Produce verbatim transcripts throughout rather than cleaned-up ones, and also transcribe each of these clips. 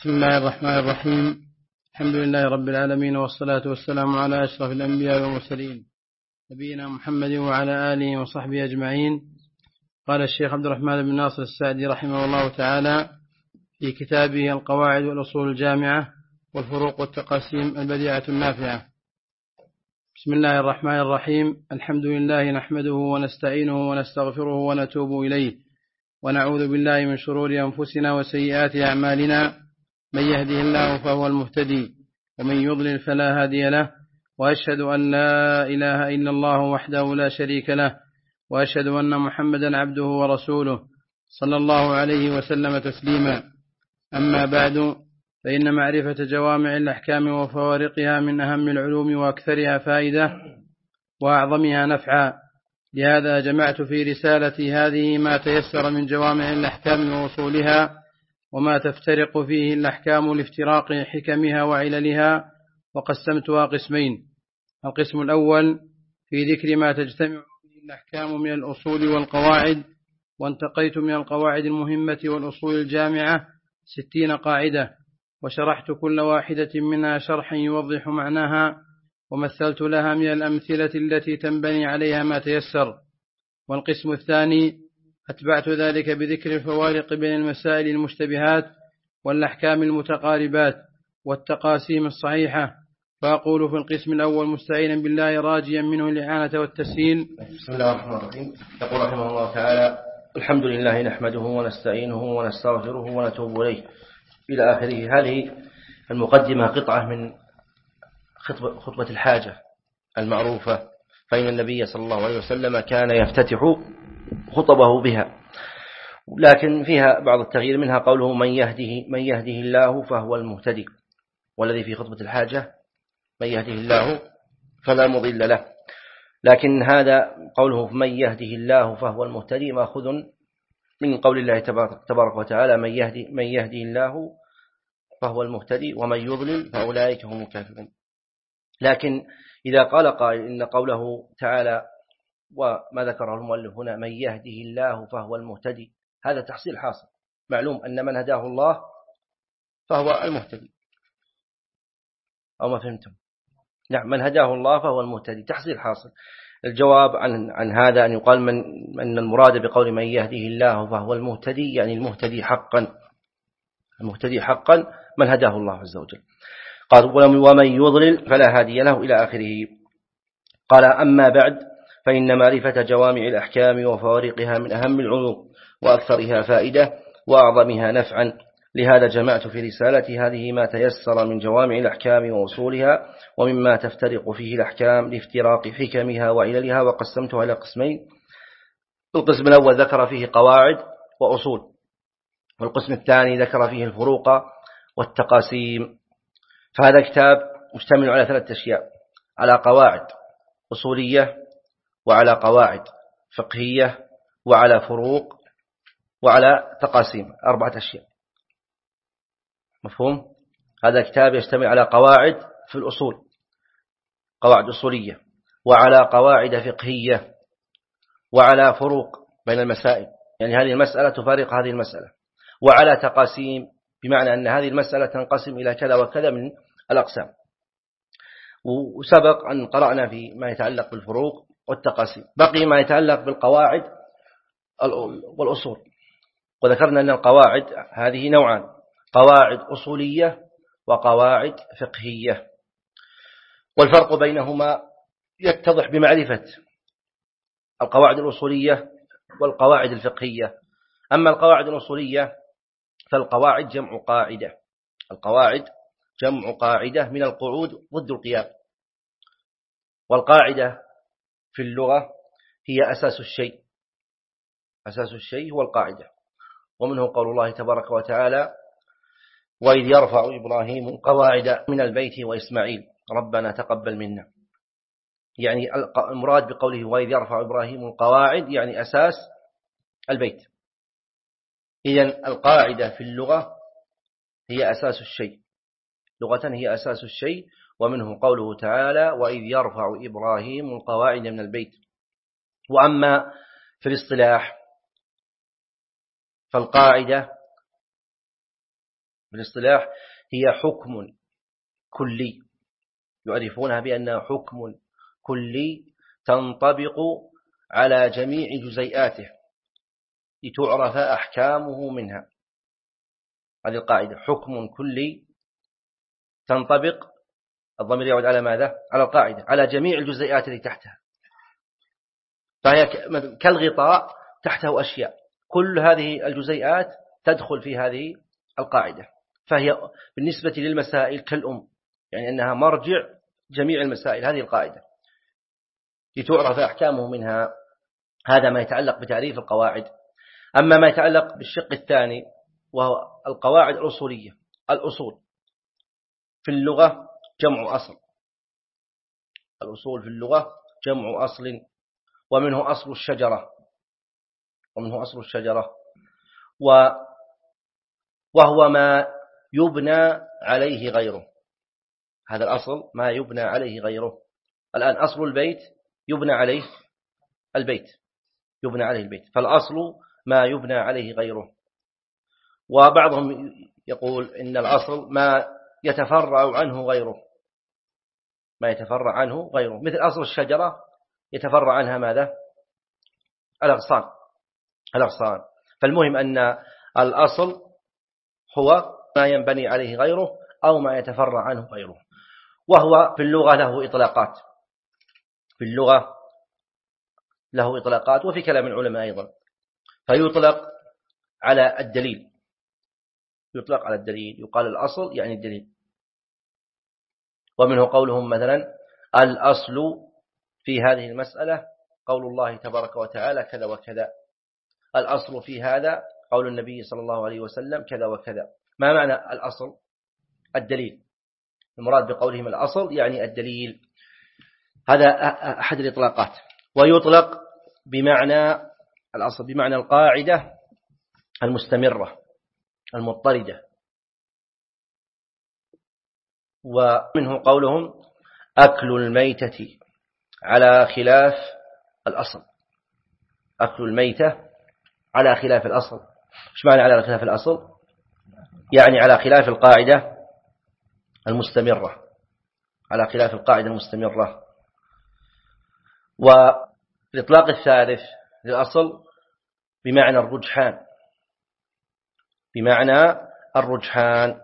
بسم الله الرحمن الرحيم. الحمد لله رب العالمين، والصلاة والسلام على أشرف الأنبياء والمرسلين نبينا محمد وعلى آله وصحبه أجمعين. قال الشيخ عبد الرحمن بن ناصر السعدي رحمه الله تعالى في كتابه القواعد والأصول الجامعة والفروق والتقاسيم البديعة النافعة: بسم الله الرحمن الرحيم. الحمد لله نحمده ونستعينه ونستغفره ونتوب إليه، ونعوذ بالله من شرور أنفسنا وسيئات أعمالنا. من يهده الله فهو المهتدي، ومن يضلل فلا هادي له، وأشهد أن لا إله إلا الله وحده لا شريك له، وأشهد أن محمدا عبده ورسوله صلى الله عليه وسلم تسليما. أما بعد، فإن معرفة جوامع الأحكام وفوارقها من أهم العلوم وأكثرها فائدة وأعظمها نفعا. لهذا جمعت في رسالتي هذه ما تيسر من جوامع الأحكام ووصولها، وما تفترق فيه الأحكام لافتراق حكمها وعللها، وقسمتها قسمين: القسم الأول في ذكر ما تجتمع فيه الأحكام من الأصول والقواعد، وانتقيت من القواعد المهمة والأصول الجامعة ستين قاعدة، وشرحت كل واحدة منها شرحا يوضح معناها، ومثلت لها من الأمثلة التي تنبني عليها ما تيسر. والقسم الثاني أتبعت ذلك بذكر الفوارق بين المسائل المشتبهات والأحكام المتقاربات والتقاسيم الصحيحة. فأقول في القسم الأول مستعينا بالله راجيا منه الإعانة والتسهيل: بسم الله الرحمن الرحيم. يقول رحمه الله تعالى: الحمد لله نحمده ونستعينه ونستغفره ونتوب إليه، إلى آخره. هذه المقدمة قطعة من خطبة, خطبة الحاجة المعروفة، فإن النبي صلى الله عليه وسلم كان يفتتح خطبه بها، لكن فيها بعض التغيير، منها قوله من يهده, من يهده الله فهو المهتدي، والذي في خطبة الحاجة من يهده الله فلا مضل له. لكن هذا قوله من يهده الله فهو المهتدي مأخوذ من قول الله تبارك وتعالى: من يهدي, من يهده الله فهو المهتدي ومن يضلل فأولئك هم الكافرون. لكن إذا قال قائل إن قوله تعالى وما ذكره المؤلف هنا من يهده الله فهو المهتدي، هذا تحصيل حاصل. معلوم أن من هداه الله فهو المهتدي، أو ما فهمتم؟ نعم، من هداه الله فهو المهتدي، تحصيل حاصل. الجواب عن عن هذا أن يقال من أن المراد بقول من يهده الله فهو المهتدي يعني المهتدي حقا، المهتدي حقا من هداه الله عز وجل. قال: ومن يضلل فلا هادي له، إلى آخره. قال: أما بعد، فإن معرفة جوامع الأحكام وفوارقها من أهم العلوم وأكثرها فائدة وأعظمها نفعا. لهذا جمعت في رسالتي هذه ما تيسر من جوامع الأحكام ووصولها، ومما تفترق فيه الأحكام لافتراق حكمها وعللها، وقسمتها إلى قسمين: القسم الأول ذكر فيه قواعد وأصول، والقسم الثاني ذكر فيه الفروق والتقاسيم. فهذا كتاب مشتمل على ثلاثة أشياء: على قواعد أصولية، وعلى قواعد فقهية، وعلى فروق، وعلى تقاسيم. أربعة أشياء. مفهوم؟ هذا كتاب يشتمل على قواعد في الأصول، قواعد أصولية، وعلى قواعد فقهية، وعلى فروق بين المسائل، يعني هذه المسألة تفارق هذه المسألة، وعلى تقاسيم، بمعنى أن هذه المسألة تنقسم إلى كذا وكذا من الأقسام. وسبق أن قرأنا في ما يتعلق بالفروق والتقاسيم. بقي ما يتعلق بالقواعد والأصول، وذكرنا أن القواعد هذه نوعان: قواعد أصولية وقواعد فقهية، والفرق بينهما يتضح بمعرفة القواعد الأصولية والقواعد الفقهية. أما القواعد الأصولية فالقواعد جمع قاعدة، القواعد جمع قاعدة من القعود ضد القيام. والقاعدة في اللغة هي أساس الشيء، أساس الشيء هو القاعدة. ومنه قول الله تبارك وتعالى: وإذ يرفع إبراهيم القواعد من البيت وإسماعيل ربنا تقبل منا. يعني المراد بقوله وإذ يرفع إبراهيم القواعد يعني أساس البيت. إذن القاعدة في اللغة هي أساس الشيء، لغة هي أساس الشيء. ومنه قوله تعالى: وإذ يرفع إبراهيم القواعد من البيت. وأما في الاصطلاح فالقاعدة بالاصطلاح هي حكم كلي، يعرفونها بأنها حكم كلي تنطبق على جميع جزيئاته لتعرف أحكامه منها. هذه القاعدة، حكم كلي تنطبق، الضمير يعود على ماذا؟ على القاعدة، على جميع الجزيئات التي تحتها، فهي كالغطاء تحته أشياء، كل هذه الجزيئات تدخل في هذه القاعدة، فهي بالنسبة للمسائل كالأم، يعني أنها مرجع جميع المسائل، هذه القاعدة لتعرف أحكامه منها. هذا ما يتعلق بتعريف القواعد. أما ما يتعلق بالشق الثاني وهو القواعد الأصولية. الأصول في اللغة جمع أصل، الأصول في اللغة جمع أصل، ومنه أصل الشجرة، ومنه أصل الشجرة وهو ما يبنى عليه غيره. هذا الأصل ما يبنى عليه غيره. الآن أصل البيت يبنى عليه البيت، يبنى عليه البيت، فالأصل ما يبنى عليه غيره. وبعضهم يقول إن الأصل ما يتفرع عنه غيره، ما يتفرع عنه غيره، مثل أصل الشجرة يتفرع عنها ماذا؟ الأغصان، الأغصان. فالمهم أن الأصل هو ما ينبني عليه غيره أو ما يتفرع عنه غيره. وهو في اللغة له إطلاقات، في اللغة له إطلاقات وفي كلام العلماء أيضا. فيطلق على الدليل، يطلق على الدليل، يقال الأصل يعني الدليل. ومنه قولهم مثلا الأصل في هذه المسألة قول الله تبارك وتعالى كذا وكذا، الأصل في هذا قول النبي صلى الله عليه وسلم كذا وكذا. ما معنى الأصل؟ الدليل، المراد بقولهم الأصل يعني الدليل. هذا أحد الإطلاقات. ويطلق بمعنى الأصل بمعنى القاعدة المستمرة المضطردة. ومنه قولهم أكل الميتة على خلاف الأصل، أكل الميتة على خلاف الأصل. إيش معنى على خلاف الأصل؟ يعني على خلاف القاعدة المستمرة، على خلاف القاعدة المستمرة. والإطلاق الثالث للأصل بمعنى الرجحان، بمعنى الرجحان،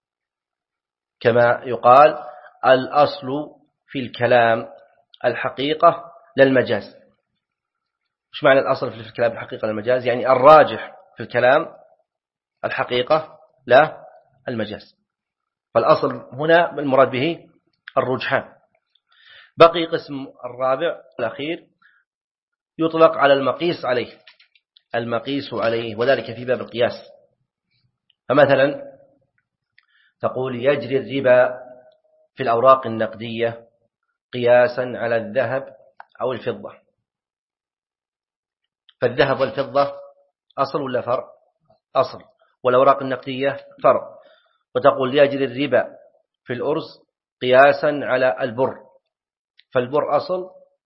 كما يقال الأصل في الكلام الحقيقة للمجاز. إيش معنى الأصل في الكلام الحقيقة للمجاز؟ يعني الراجح في الكلام الحقيقة لا المجاز. فالأصل هنا المراد به الرجحان. بقي قسم الرابع الأخير يطلق على المقيس عليه، المقيس عليه، وذلك في باب القياس. فمثلا تقول يجري الربا في الأوراق النقدية قياسا على الذهب أو الفضة. فالذهب والفضة أصل ولا فرع؟ أصل. والأوراق النقدية فرع. وتقول يجري الربا في الأرز قياسا على البر، فالبر أصل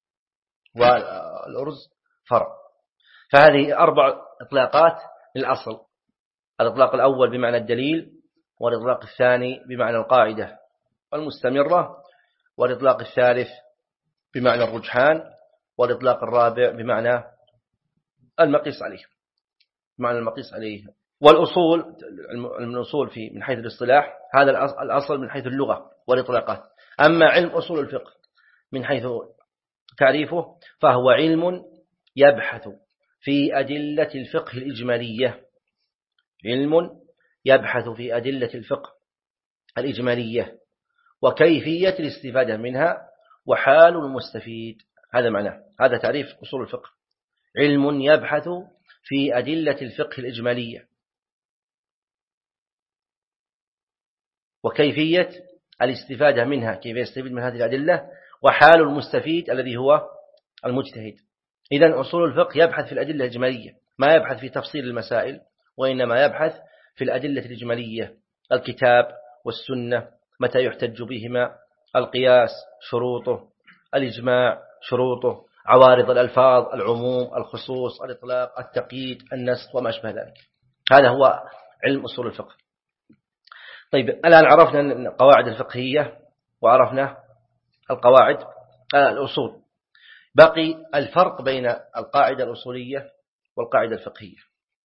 والأرز فرع. فهذه أربع إطلاقات للأصل. الإطلاق الأول بمعنى الدليل، والإطلاق الثاني بمعنى القاعدة المستمرة، والإطلاق الثالث بمعنى الرجحان، والإطلاق الرابع بمعنى المقيس عليه، بمعنى المقيس عليه. والأصول الأصول في من حيث الاصطلاح هذا الأصل من حيث اللغة والإطلاقات. أما علم أصول الفقه من حيث تعريفه فهو علم يبحث في أدلة الفقه الإجمالية، علم يبحث في أدلة الفقه الإجمالية وكيفية الاستفادة منها وحال المستفيد. هذا معناه، هذا تعريف أصول الفقه، علم يبحث في أدلة الفقه الإجمالية وكيفية الاستفادة منها، كيف يستفيد من هذه الأدلة، وحال المستفيد الذي هو المجتهد. إذن أصول الفقه يبحث في الأدلة الإجمالية، ما يبحث في تفصيل المسائل، وإنما يبحث في الأدلة الإجمالية، الكتاب والسنة متى يحتج بهما، القياس شروطه، الإجماع شروطه، عوارض الألفاظ، العموم، الخصوص، الإطلاق، التقييد، النسخ وما أشبه ذلك. هذا هو علم أصول الفقه. طيب الآن عرفنا القواعد الفقهية وعرفنا القواعد الأصول، بقي الفرق بين القاعدة الأصولية والقاعدة الفقهية.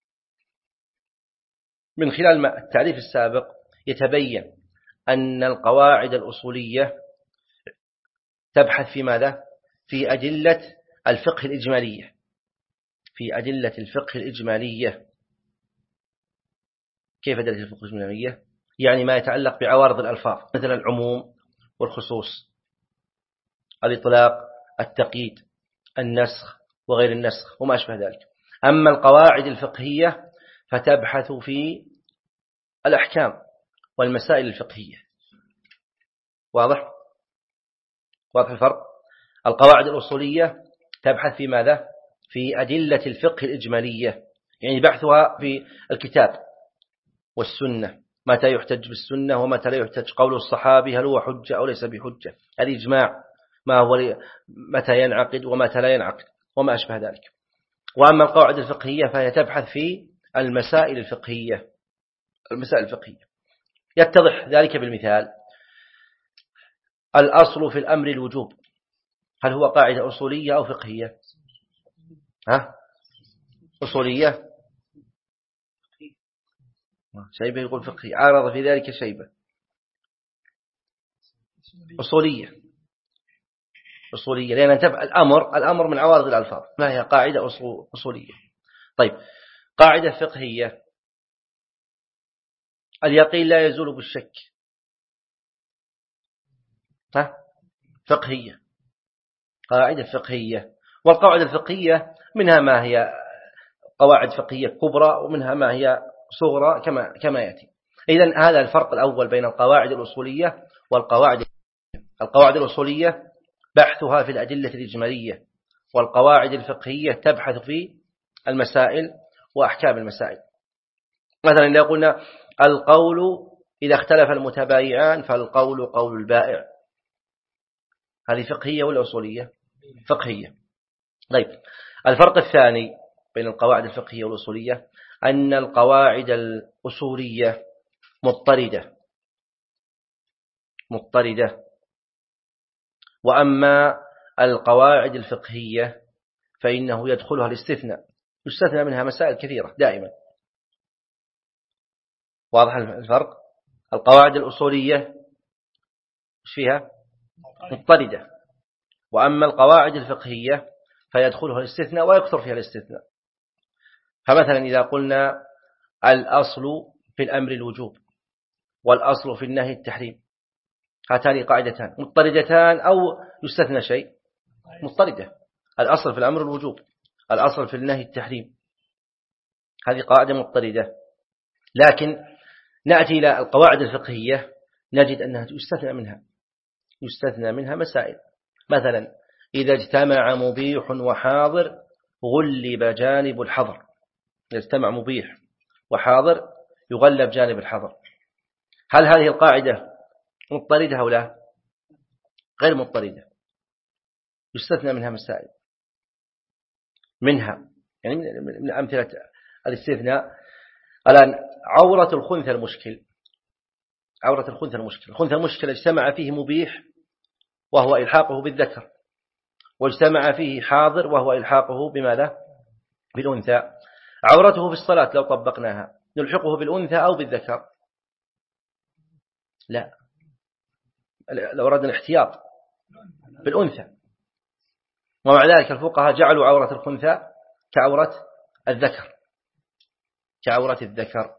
من خلال التعريف السابق يتبين أن القواعد الأصولية تبحث في ماذا؟ في أدلة الفقه الإجمالية، في أدلة الفقه الإجمالية. كيف أدلة الفقه الإجمالية؟ يعني ما يتعلق بعوارض الألفاظ، مثل العموم والخصوص، الإطلاق، التقييد، النسخ وغير النسخ وما أشبه ذلك. أما القواعد الفقهية فتبحث في الأحكام والمسائل الفقهية. واضح؟ واضح الفرق؟ القواعد الأصولية تبحث في ماذا؟ في أدلة الفقه الإجمالية، يعني بحثها في الكتاب والسنة، متى يحتج بالسنة ومتى لا يحتج، قول الصحابي هل هو حجة أو ليس بحجة، الإجماع ما هو متى ينعقد ومتى لا ينعقد وما أشبه ذلك. وأما القواعد الفقهية فهي تبحث في المسائل الفقهية، المسائل الفقهية. يتضح ذلك بالمثال: الأصل في الأمر الوجوب، هل هو قاعدة أصولية أو فقهية؟ ها؟ أصولية. شيبة يقول فقهي، عارض في ذلك شيبة. أصولية، أصولية لأن تبع الأمر، الأمر من عوارض الألفاظ، ما هي قاعدة أصولية. طيب قاعدة فقهية: اليقين لا يزول بالشك، ها؟ فقهية، قاعدة فقهية. والقواعد الفقهية منها ما هي قواعد فقهية كبرى ومنها ما هي صغرى كما كما يأتي. إذن هذا الفرق الأول بين القواعد الأصولية والقواعد. القواعد الأصولية بحثها في الأدلة الإجمالية، والقواعد الفقهية تبحث في المسائل وأحكام المسائل. مثلا إذا قلنا القول إذا اختلف المتبايعان فالقول قول البائع، هذه فقهية ولا أصولية؟ فقهية. طيب الفرق الثاني بين القواعد الفقهية والأصولية أن القواعد الأصولية مضطردة مضطردة وأما القواعد الفقهية فإنه يدخلها الاستثناء، يستثنى منها مسائل كثيرة دائما. واضح الفرق؟ القواعد الأصولية فيها مضطردة، وأما القواعد الفقهية فيدخلها الاستثناء ويكثر فيها الاستثناء. فمثلا إذا قلنا الأصل في الأمر الوجوب والأصل في النهي التحريم، هاتان قاعدتان مضطردتان أو يستثنى شيء؟ مضطردة. الأصل في الأمر الوجوب، الأصل في النهي التحريم، هذه قاعدة مضطردة. لكن نأتي إلى القواعد الفقهية نجد أنها يستثنى منها يستثنى منها مسائل. مثلا إذا اجتمع مبيح وحاضر غلب جانب الحظر، إذا اجتمع مبيح وحاضر يغلب جانب الحظر. هل هذه القاعدة مضطردة أو لا؟ غير مضطردة، يستثنى منها مسائل. منها يعني من أمثلة الاستثناء الآن عورة الخنثى المشكل، عورة الخنثى المشكل، الخنثى المشكل اجتمع فيه مبيح وهو إلحاقه بالذكر، واجتمع فيه حاضر وهو إلحاقه بماذا؟ بالأنثى. عورته في الصلاة لو طبقناها نلحقه بالأنثى أو بالذكر؟ لا، لو أردنا الاحتياط بالأنثى. ومع ذلك الفقهاء جعلوا عورة الخنثى كعورة الذكر، كعورة الذكر.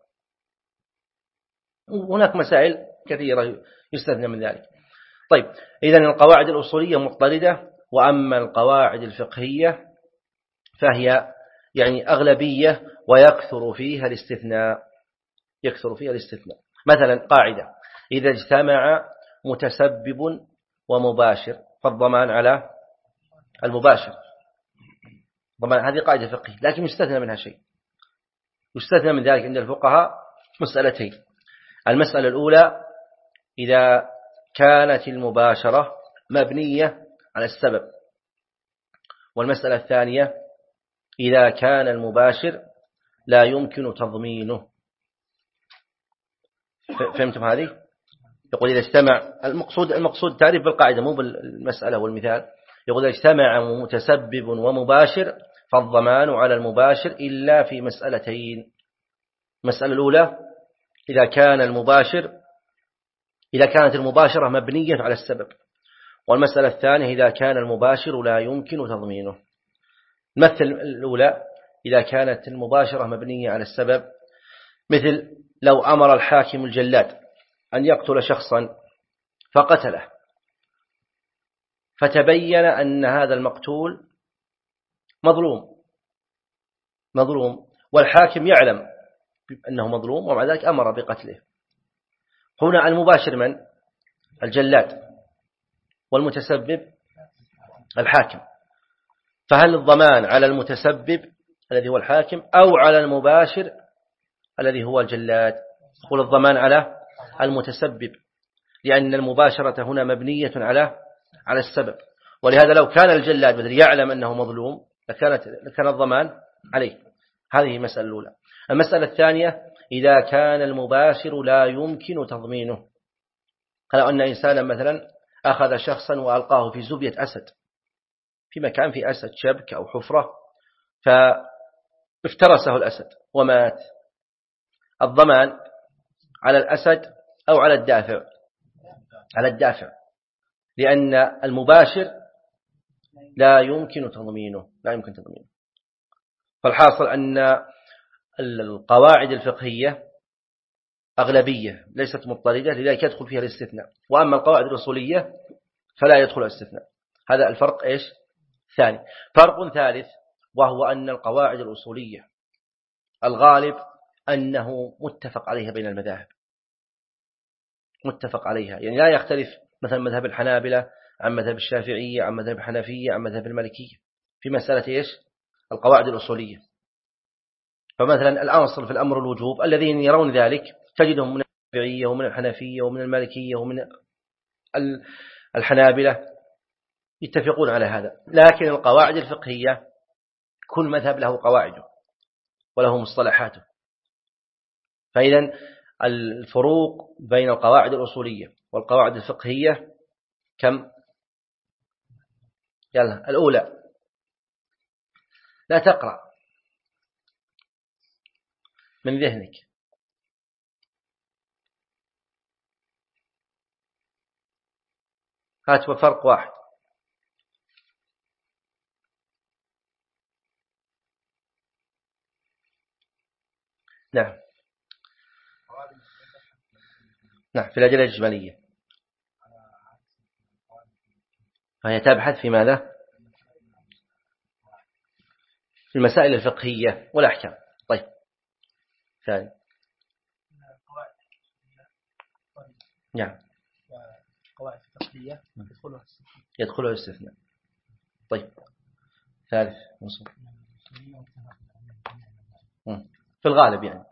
هناك مسائل كثيرة يستثنى من ذلك. طيب إذن القواعد الأصولية مضطردة، وأما القواعد الفقهية فهي يعني أغلبية ويكثر فيها الاستثناء، يكثر فيها الاستثناء. مثلا قاعدة إذا اجتمع متسبب ومباشر فالضمان على المباشر، ضمان، هذه قاعدة فقهية لكن يستثنى منها شيء. يستثنى من ذلك عند الفقهاء مسألتين: المسألة الأولى إذا كانت المباشرة مبنية على السبب، والمسألة الثانية إذا كان المباشر لا يمكن تضمينه. فهمتم هذه؟ يقول إذا اجتمع المقصود المقصود تعريف بالقاعدة مو بالمسألة والمثال. يقول إذا اجتمع متسبب ومباشر فالضمان على المباشر إلا في مسألتين. المسألة الأولى إذا كان المباشر إذا كانت المباشرة مبنية على السبب، والمسألة الثانية إذا كان المباشر لا يمكن تضمينه. المثل الأولى إذا كانت المباشرة مبنية على السبب، مثل لو أمر الحاكم الجلاد أن يقتل شخصا فقتله، فتبين أن هذا المقتول مظلوم مظلوم والحاكم يعلم أنه مظلوم ومع ذلك أمر بقتله. هنا المباشر من؟ الجلاد، والمتسبب الحاكم. فهل الضمان على المتسبب الذي هو الحاكم أو على المباشر الذي هو الجلاد؟ يقول الضمان على المتسبب، لأن المباشرة هنا مبنية على على السبب، ولهذا لو كان الجلاد مثل يعلم أنه مظلوم لكانت لكان الضمان عليه. هذه المسألة الأولى. المسألة الثانية إذا كان المباشر لا يمكن تضمينه، قال أن إنسانا مثلا أخذ شخصا وألقاه في زبية أسد في مكان في أسد شبك أو حفرة، فافترسه الأسد ومات. الضمان على الأسد أو على الدافع؟ على الدافع، لأن المباشر لا يمكن تضمينه لا يمكن تضمينه. فالحاصل أن القواعد الفقهية أغلبية ليست مضطردة، لذلك يدخل فيها الاستثناء، وأما القواعد الأصولية فلا يدخل الاستثناء. هذا الفرق إيش؟ ثاني. فرق ثالث وهو أن القواعد الأصولية الغالب أنه متفق عليها بين المذاهب، متفق عليها، يعني لا يختلف مثلا مذهب الحنابلة عن مذهب الشافعية عن مذهب الحنفية عن مذهب المالكية في مسألة إيش؟ القواعد الأصولية. فمثلا الأصل في الأمر الوجوب، الذين يرون ذلك تجدهم من الشافعية ومن الحنفية ومن المالكية ومن الحنابلة يتفقون على هذا. لكن القواعد الفقهية كل مذهب له قواعده وله مصطلحاته. فإذا الفروق بين القواعد الأصولية والقواعد الفقهية كم؟ يلا الأولى لا تقرأ من ذهنك. هات فرق واحد. نعم نعم في الأدلة الإجمالية فهي تبحث في ماذا؟ في المسائل الفقهية والأحكام. طيب ثاني. نعم القواعد الفقهية يدخلها يدخلها الاستثناء. طيب ثالث مصر. في الغالب يعني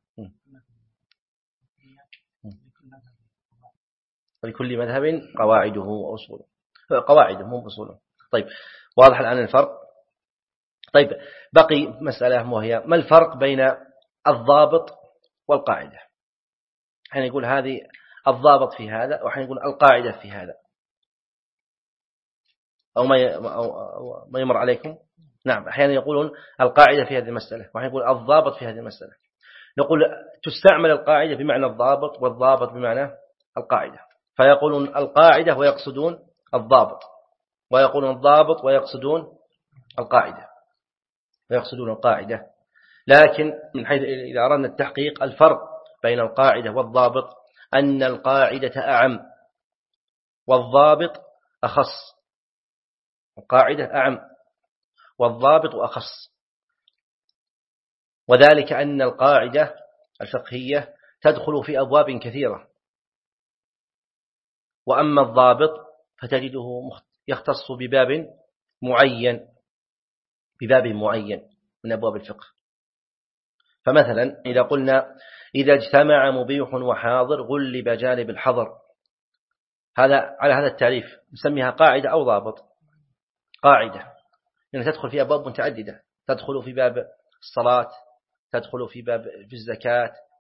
لكل مذهب قواعده وأصوله، قواعده مو أصوله. طيب واضح الآن الفرق. طيب بقي مسألة وهي ما الفرق بين الضابط والقاعدة؟ حين يقول هذه الضابط في هذا وحين يقول القاعدة في هذا، أو ما أو ما يمر عليكم. نعم أحيانا يقولون القاعدة في هذه المسألة وحين يقول الضابط في هذه المسألة. نقول تستعمل القاعدة بمعنى الضابط والضابط بمعنى القاعدة، فيقولون القاعدة ويقصدون الضابط، ويقولون الضابط ويقصدون القاعدة ويقصدون القاعدة. لكن من حيث إذا أردنا التحقيق الفرق بين القاعدة والضابط أن القاعدة أعم والضابط أخص. القاعدة أعم والضابط أخص، وذلك أن القاعدة الفقهية تدخل في أبواب كثيرة، وأما الضابط فتجده يختص بباب معين بباب معين من أبواب الفقه. فمثلا إذا قلنا إذا اجتمع مبيح وحاضر غلب جانب الحظر، هذا على هذا التعريف نسميها قاعدة أو ضابط؟ قاعدة، لأنها يعني تدخل في أبواب متعددة، تدخل في باب الصلاة، تدخل في باب في الزكاة،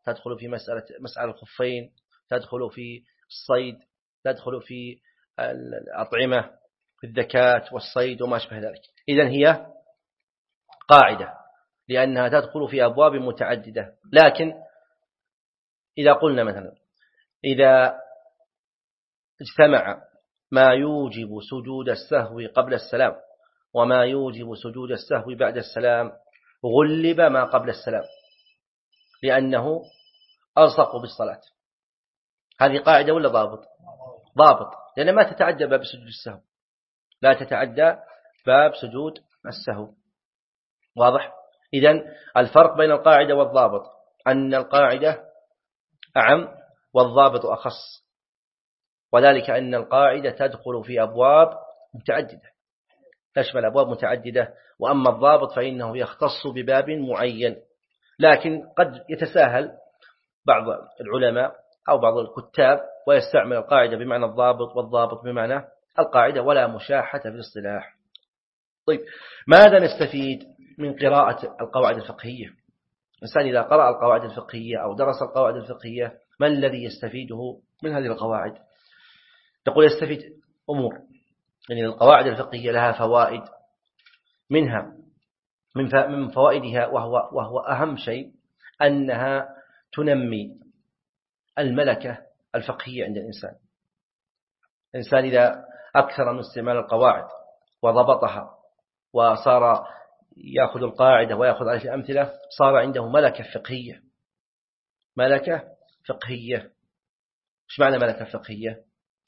تدخل في مسألة مسألة الخفين، تدخل في الصيد، تدخل في الأطعمة، في الذكاة والصيد وما شبه ذلك. إذن هي قاعدة لأنها تدخل في أبواب متعددة. لكن إذا قلنا مثلا إذا اجتمع ما يوجب سجود السهو قبل السلام وما يوجب سجود السهو بعد السلام غلب ما قبل السلام لأنه ألصق بالصلاة. هذه قاعدة ولا ضابط؟ ضابط، لأن ما تتعدى باب سجود السهو، لا تتعدى باب سجود السهو. واضح؟ إذن الفرق بين القاعدة والضابط أن القاعدة أعم والضابط أخص، وذلك أن القاعدة تدخل في أبواب متعددة، تشمل أبواب متعددة، وأما الضابط فإنه يختص بباب معين. لكن قد يتساهل بعض العلماء أو بعض الكتاب ويستعمل القاعدة بمعنى الضابط والضابط بمعنى القاعدة، ولا مشاحة في الاصطلاح. طيب، ماذا نستفيد من قراءة القواعد الفقهية؟ الإنسان إذا قرأ القواعد الفقهية أو درس القواعد الفقهية ما الذي يستفيده من هذه القواعد؟ تقول يستفيد أمور، يعني القواعد الفقهية لها فوائد، منها من فوائدها وهو, وهو أهم شيء أنها تنمي الملكة الفقهية عند الإنسان. الإنسان إذا أكثر من استعمال القواعد وضبطها وصار يأخذ القاعدة ويأخذ عليها الأمثلة صار عنده ملكة فقهية. ملكة فقهية، إيش معنى ملكة فقهية؟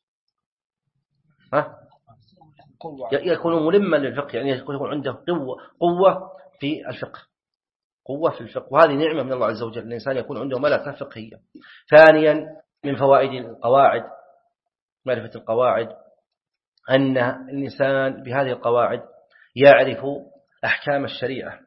ها؟ يكون ملما للفقه، يعني يكون عنده قوة قوة في الفقه، قوة في الفقه، وهذه نعمة من الله عز وجل، الإنسان يكون عنده ملكة فقهية. ثانيا من فوائد القواعد، معرفة القواعد، أن الإنسان بهذه القواعد يعرف أحكام الشريعة،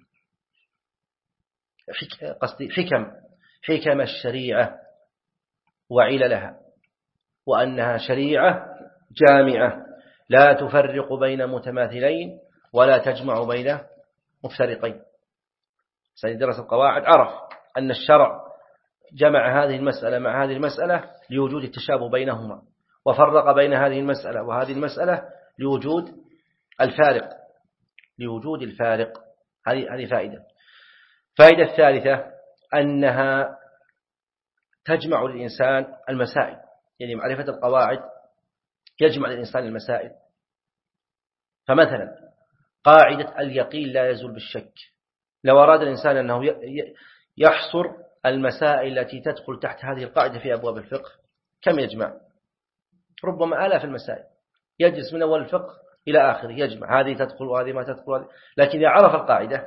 قصدي حكم حكم الشريعة وعللها، وأنها شريعة جامعة لا تفرق بين متماثلين ولا تجمع بين مفترقين. سيدرس القواعد عرف أن الشرع جمع هذه المسألة مع هذه المسألة لوجود التشابه بينهما، وفرق بين هذه المسألة وهذه المسألة لوجود الفارق لوجود الفارق هذه هذه فائدة. فائدة الثالثة أنها تجمع الإنسان المسائل، يعني معرفة القواعد يجمع الإنسان المسائل. فمثلا قاعدة اليقين لا يزول بالشك، لو أراد الإنسان أنه يحصر المسائل التي تدخل تحت هذه القاعدة في أبواب الفقه كم يجمع؟ ربما آلاف المسائل، يجلس من أول الفقه إلى آخره يجمع، هذه تدخل وهذه ما تدخل وهذه. لكن إذا عرف القاعدة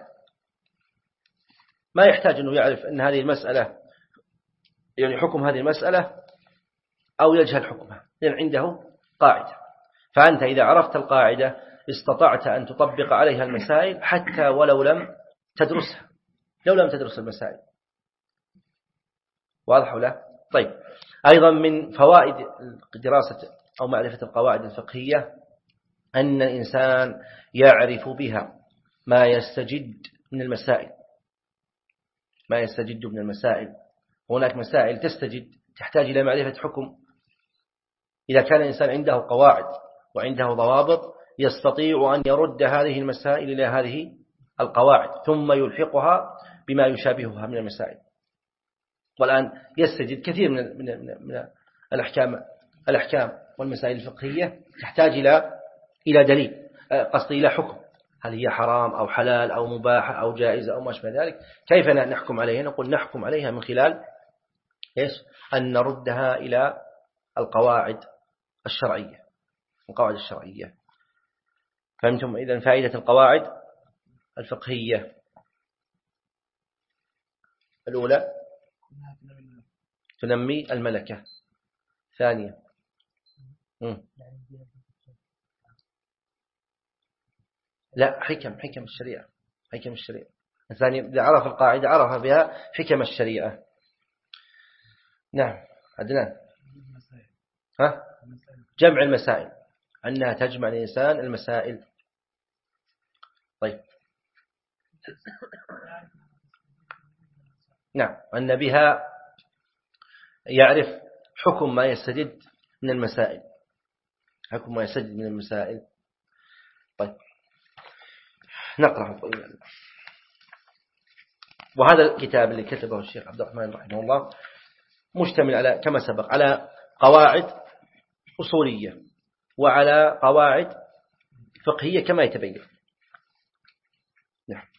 ما يحتاج أنه يعرف أن هذه المسألة يعني حكم هذه المسألة أو يجهل حكمها، لأن عنده قاعدة. فأنت إذا عرفت القاعدة استطعت أن تطبق عليها المسائل حتى ولو لم تدرسها، لو لم تدرس المسائل. واضح ولا؟ طيب، أيضا من فوائد دراسة أو معرفة القواعد الفقهية أن الإنسان يعرف بها ما يستجد من المسائل ما يستجد من المسائل هناك مسائل تستجد تحتاج إلى معرفة حكم. إذا كان الإنسان عنده قواعد وعنده ضوابط يستطيع أن يرد هذه المسائل إلى هذه القواعد ثم يلحقها بما يشابهها من المسائل. والآن يستجد كثير من من من الأحكام الأحكام والمسائل الفقهية تحتاج إلى إلى دليل، قصدي إلى حكم، هل هي حرام أو حلال أو مباح أو جائزة أو ما شابه ذلك. كيف نحكم عليها؟ نقول نحكم عليها من خلال إيش؟ أن نردها إلى القواعد الشرعية القواعد الشرعية. فهمتم إذن فائدة القواعد الفقهية؟ الأولى تنمي الملكة. ثانية لا حكم حكم الشريعة حكم الشريعة الثانية إذا عرف القاعدة عرف بها حكم الشريعة. نعم عدنان. ها؟ جمع المسائل، أنها تجمع الإنسان المسائل. طيب، نعم، أن بها يعرف حكم ما يستجد من المسائل، حكم ما يستجد من المسائل. طيب نقرأ. وهذا الكتاب اللي كتبه الشيخ عبد الرحمن رحمه الله مشتمل على كما سبق على قواعد أصولية وعلى قواعد فقهية كما يتبين. نعم.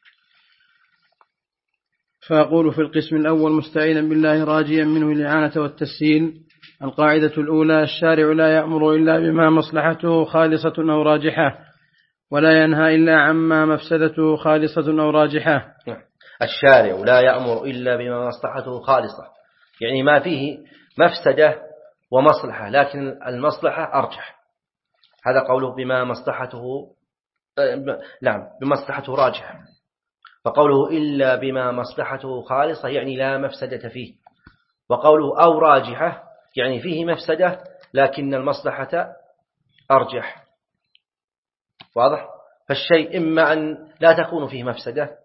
فأقول في القسم الأول مستعينا بالله راجيا منه الإعانة والتسهيل. القاعدة الأولى: الشارع لا يأمر إلا بما مصلحته خالصة أو راجحة، ولا ينهى إلا عما مفسدته خالصة أو راجحة. الشارع لا يأمر إلا بما مصلحته خالصة، يعني ما فيه مفسدة ومصلحة لكن المصلحة أرجح، هذا قوله بما مصلحته، نعم بمصلحته راجحة. فقوله إلا بما مصلحته خالصة يعني لا مفسدة فيه، وقوله أو راجحة يعني فيه مفسدة لكن المصلحة أرجح. واضح؟ فالشيء إما أن لا تكون فيه مفسدة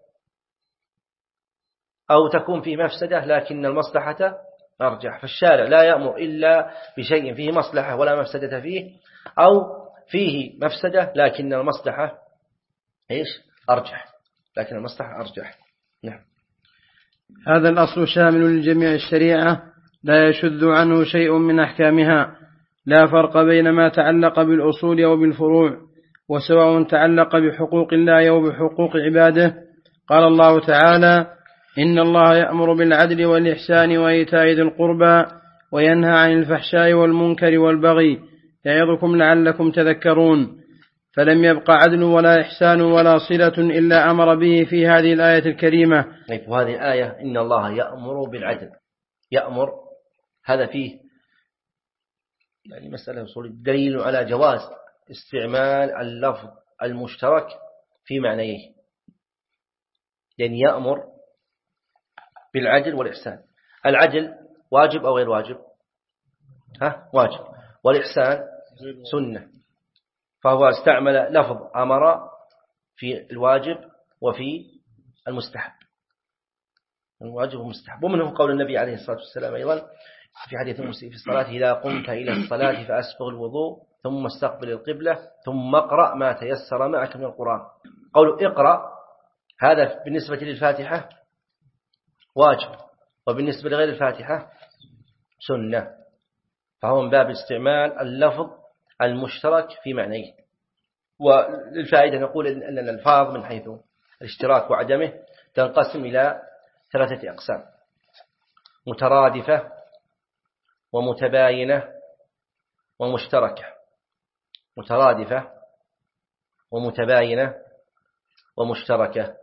أو تكون فيه مفسدة لكن المصلحة أرجح. فالشارع لا يأمر إلا بشيء فيه مصلحة ولا مفسدة فيه، أو فيه مفسدة لكن المصلحة إيش؟ أرجح، لكن المصلحة أرجح. نعم. هذا الأصل شامل لجميع الشريعة لا يشذ عنه شيء من أحكامها، لا فرق بين ما تعلق بالأصول أو بالفروع، وسواء تعلق بحقوق الله أو بحقوق عباده. قال الله تعالى: إن الله يأمر بالعدل والإحسان وإيتاء ذي القربى وينهى عن الفحشاء والمنكر والبغي يعظكم لعلكم تذكرون. فلم يبق عدل ولا إحسان ولا صلة إلا أمر به في هذه الآية الكريمة. وهذه الآية إن الله يأمر بالعدل، يأمر هذا فيه يعني مسألة أصولية دليل على جواز استعمال اللفظ المشترك في معنيه، يعني يأمر بالعدل والإحسان. العدل واجب أو غير واجب؟ ها واجب. والإحسان سنة، فهو استعمل لفظ أمر في الواجب وفي المستحب، الواجب والمستحب. ومنه قول النبي عليه الصلاة والسلام أيضا في حديث المسيء في الصلاة: إذا قمت إلى الصلاة فأسبغ الوضوء ثم استقبل القبلة ثم اقرأ ما تيسر معك من القرآن. قول اقرأ هذا بالنسبة للفاتحة واجب، وبالنسبة لغير الفاتحة سنة، فهو من باب استعمال اللفظ المشترك في معنيه. وللفائدة نقول أن الألفاظ من حيث الاشتراك وعدمه تنقسم إلى ثلاثة أقسام: مترادفة ومتباينة ومشتركة. مترادفة ومتباينة ومشتركة.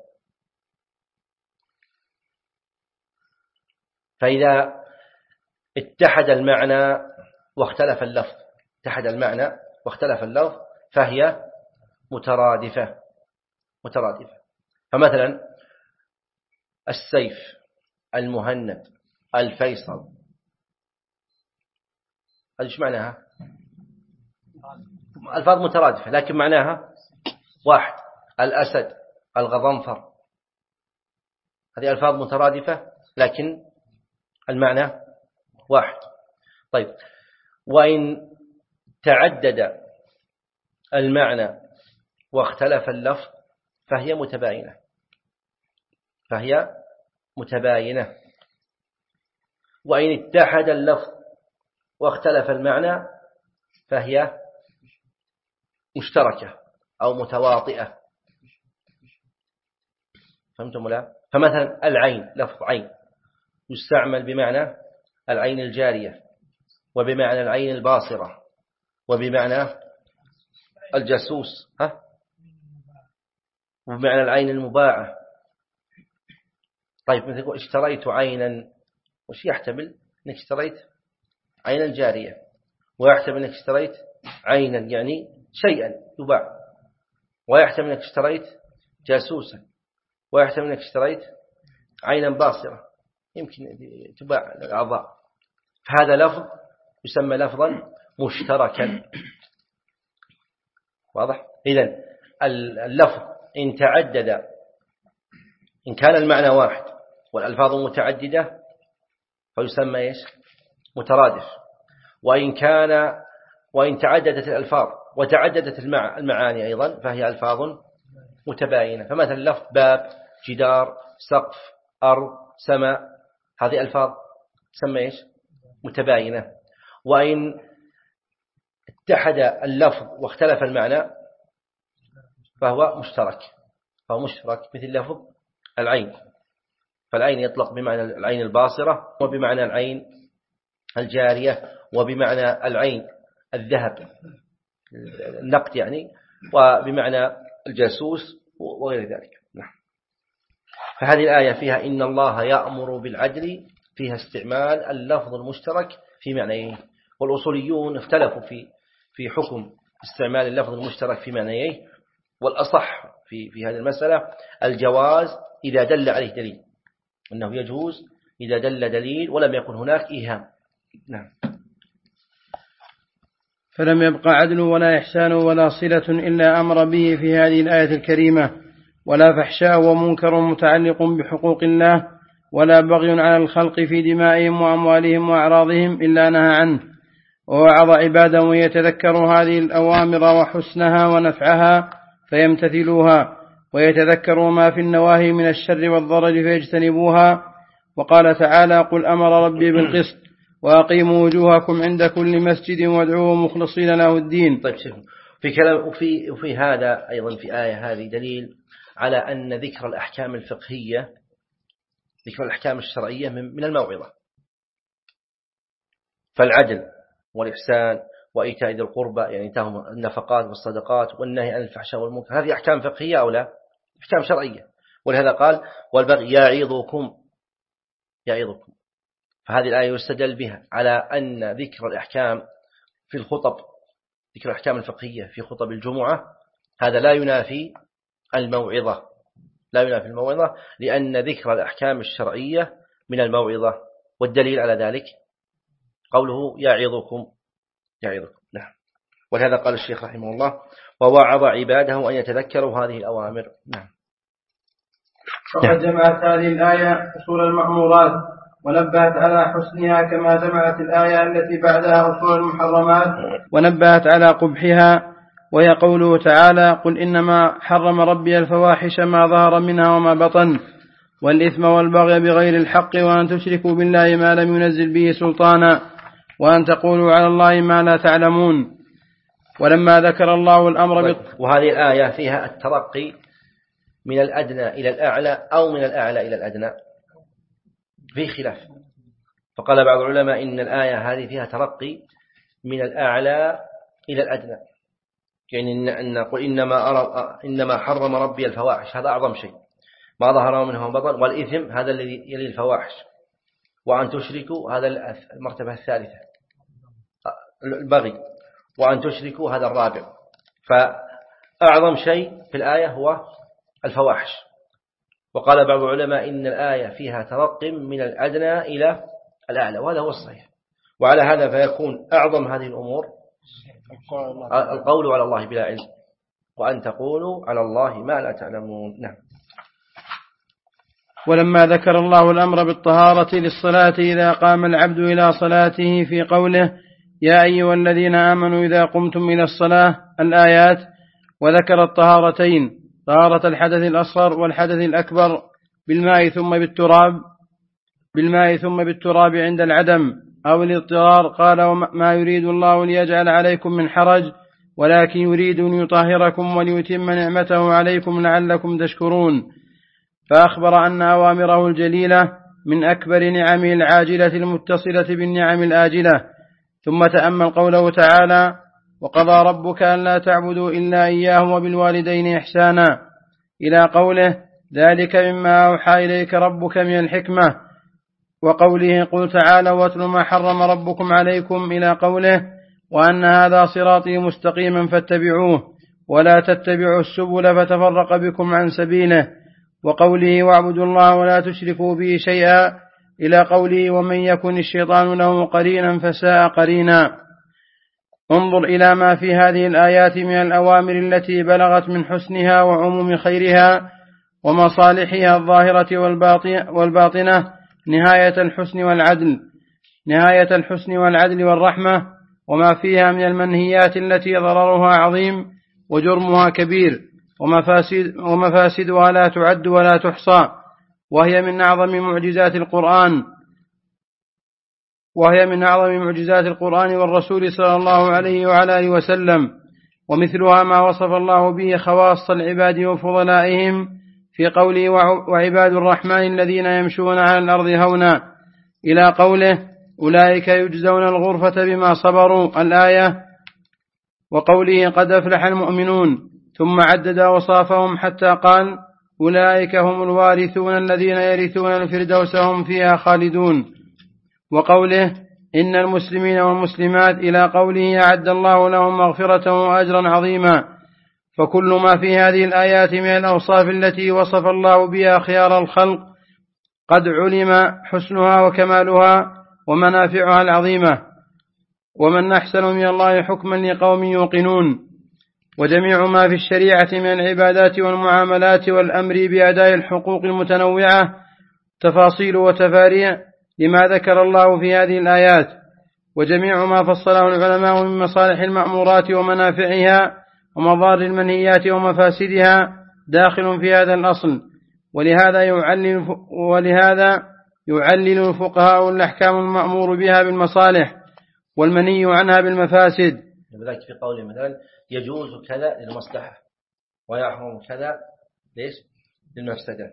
فإذا اتحد المعنى واختلف اللفظ، اتحد المعنى واختلف اللفظ فهي مترادفة. مترادفة. فمثلا السيف، المهند، الفيصل، هذه ايش معناها؟ ألفاظ مترادفة لكن معناها واحد. الأسد، الغضنفر، هذه ألفاظ مترادفة لكن المعنى واحد. طيب، وإن تعدد المعنى واختلف اللفظ فهي متباينة. فهي متباينة. وإن اتحد اللفظ واختلف المعنى فهي مشتركة أو متواطئة. فهمتم لا؟ فمثلا العين، لفظ عين يستعمل بمعنى العين الجارية، وبمعنى العين الباصرة، وبمعنى الجاسوس، ها؟ وبمعنى العين المباعة. طيب مثل اشتريت عينا، وش يحتمل؟ انك اشتريت عينا جارية، ويحتمل انك اشتريت عينا يعني شيئا يباع، ويحتمل انك اشتريت جاسوسا، ويحتمل انك اشتريت عينا باصرة يمكن تباع الأعضاء. فهذا لفظ يسمى لفظا مشتركا. واضح؟ إذن اللفظ إن تعدد، إن كان المعنى واحد والألفاظ متعددة فيسمى إيش؟ مترادف، وإن كان وإن تعددت الألفاظ وتعددت المعاني أيضا فهي ألفاظ متباينة. فمثلا لفظ باب، جدار، سقف، أرض، سماء، هذه ألفاظ تسمى إيش؟ متباينة. وإن اتحد اللفظ واختلف المعنى فهو مشترك، فهو مشترك مثل لفظ العين، فالعين يطلق بمعنى العين الباصرة، وبمعنى العين الجارية، وبمعنى العين الذهب النقد يعني، وبمعنى الجاسوس وغير ذلك. فهذه الآية فيها إن الله يأمر بالعدل، فيها استعمال اللفظ المشترك في معنيه، والأصوليون اختلفوا في في حكم استعمال اللفظ المشترك في معنيه، والأصح في في هذه المسألة الجواز إذا دل عليه دليل، أنه يجوز إذا دل دليل ولم يكن هناك إيهام. نعم. فلم يبقى عدل ولا إحسان ولا صلة إلا أمر به في هذه الآية الكريمة، ولا فحشاء ومنكر متعلق بحقوق الله، ولا بغي على الخلق في دمائهم وأموالهم وأعراضهم إلا نهى عنه، ووعظ عباده ويتذكروا هذه الأوامر وحسنها ونفعها فيمتثلوها، ويتذكروا ما في النواهي من الشر والضرر فيجتنبوها. وقال تعالى: قل أمر ربي بالقسط وأقيموا وجوهكم عند كل مسجد وادعوه مخلصين له الدين. طيب شوفوا في كلام وفي وفي هذا أيضا في آية هذه دليل على أن ذكر الأحكام الفقهية، ذكر الأحكام الشرعية من الموعظة. فالعدل والإحسان وإيتاء ذي القربى يعني تهم النفقات والصدقات والنهي عن الفحشاء والمنكر، هذه أحكام فقهية أو لا؟ أحكام شرعية. ولهذا قال: والبغي يعظكم يعظكم. فهذه الآية يستدل بها على أن ذكر الأحكام في الخطب، ذكر الأحكام الفقهية في خطب الجمعة، هذا لا ينافي الموعظة، لا ينافي الموعظة، لأن ذكر الأحكام الشرعية من الموعظة. والدليل على ذلك قوله يعظكم يعظكم. نعم. ولهذا قال الشيخ رحمه الله: ووعظ عباده أن يتذكروا هذه الأوامر. نعم. وقد جمعت هذه الآية أصول المأمورات ونبهت على حسنها، كما جمعت الآية التي بعدها أصول المحرمات ونبهت على قبحها، وهي قوله تعالى: قل إنما حرم ربي الفواحش ما ظهر منها وما بطن والإثم والبغي بغير الحق وأن تشركوا بالله ما لم ينزل به سلطانا وأن تقولوا على الله ما لا تعلمون. ولما ذكر الله الأمر بط... وهذه الآية فيها الترقي من الأدنى إلى الأعلى أو من الأعلى إلى الأدنى، في خلاف. فقال بعض العلماء إن الآية هذه فيها ترقي من الأعلى إلى الأدنى، يعني أن نقول إنما, أرى إنما حرم ربي الفواحش، هذا أعظم شيء ما ظهر منه بطن، والإثم هذا الذي يلي الفواحش، وأن تشركوا هذا المرتبة الثالثة البغي، وأن تشركوا هذا الرابع. فأعظم شيء في الآية هو الفواحش. وقال بعض العلماء إن الآية فيها ترق من الأدنى إلى الأعلى، وهذا هو الصحيح. وعلى هذا فيكون أعظم هذه الأمور القول على الله بلا علم، وأن تقولوا على الله ما لا تعلمون. نعم. ولما ذكر الله الأمر بالطهارة للصلاة إذا قام العبد إلى صلاته في قوله: يا أيها الذين آمنوا إذا قمتم إلى الصلاة، الآيات، وذكر الطهارتين: طهارة الحدث الأصغر والحدث الأكبر بالماء ثم بالتراب بالماء ثم بالتراب عند العدم أو الاضطرار. قال: وما يريد الله ليجعل عليكم من حرج ولكن يريد أن يطهركم وليتم نعمته عليكم لعلكم تشكرون. فأخبر أن أوامره الجليلة من أكبر نعمه العاجلة المتصلة بالنعم الآجلة. ثم تأمل قوله تعالى: وقضى ربك ألا تعبدوا إلا إياه وبالوالدين إحسانا، إلى قوله: ذلك مما أوحى إليك ربك من الحكمة، وقوله: قل تعالى واتل ما حرم ربكم عليكم، إلى قوله: وأن هذا صراطي مستقيما فاتبعوه ولا تتبعوا السبل فتفرق بكم عن سبيله، وقوله: واعبدوا الله ولا تشركوا به شيئا، إلى قوله: ومن يكن الشيطان له قرينا فساء قرينا. انظر إلى ما في هذه الآيات من الأوامر التي بلغت من حسنها وعموم خيرها ومصالحها الظاهرة والباطنة نهاية الحسن والعدل، نهاية الحسن والعدل والرحمة، وما فيها من المنهيات التي ضررها عظيم وجرمها كبير، ومفاسد ومفاسدها لا تعد ولا تحصى، وهي من أعظم معجزات القرآن وهي من أعظم معجزات القرآن والرسول صلى الله عليه وعلى آله وسلم. ومثلها ما وصف الله به خواص العباد وفضلائهم في قوله وعباد الرحمن الذين يمشون على الأرض هونا إلى قوله أولئك يجزون الغرفة بما صبروا الآية، وقوله قد أفلح المؤمنون، ثم عدد وصافهم حتى قال أولئك هم الوارثون الذين يرثون الفردوس هم فيها خالدون، وقوله إن المسلمين والمسلمات إلى قوله أعد الله لهم مغفرة وأجرا عظيما. فكل ما في هذه الآيات من الأوصاف التي وصف الله بها خيار الخلق قد علم حسنها وكمالها ومنافعها العظيمة، ومن أحسن من الله حكما لقوم يوقنون. وجميع ما في الشريعة من العبادات والمعاملات والأمر بأداء الحقوق المتنوعة تفاصيل وتفاريع لما ذكر الله في هذه الآيات، وجميع ما فصله العلماء من مصالح المأمورات ومنافعها ومضار المنهيات ومفاسدها داخل في هذا الأصل. ولهذا يعلل, ولهذا يعلل الفقهاء الأحكام المأمور بها بالمصالح والمنهي عنها بالمفاسد. لذلك في قوله مثلا يجوز كذا للمصلحة ويحرم كذا ليش للمفسدة.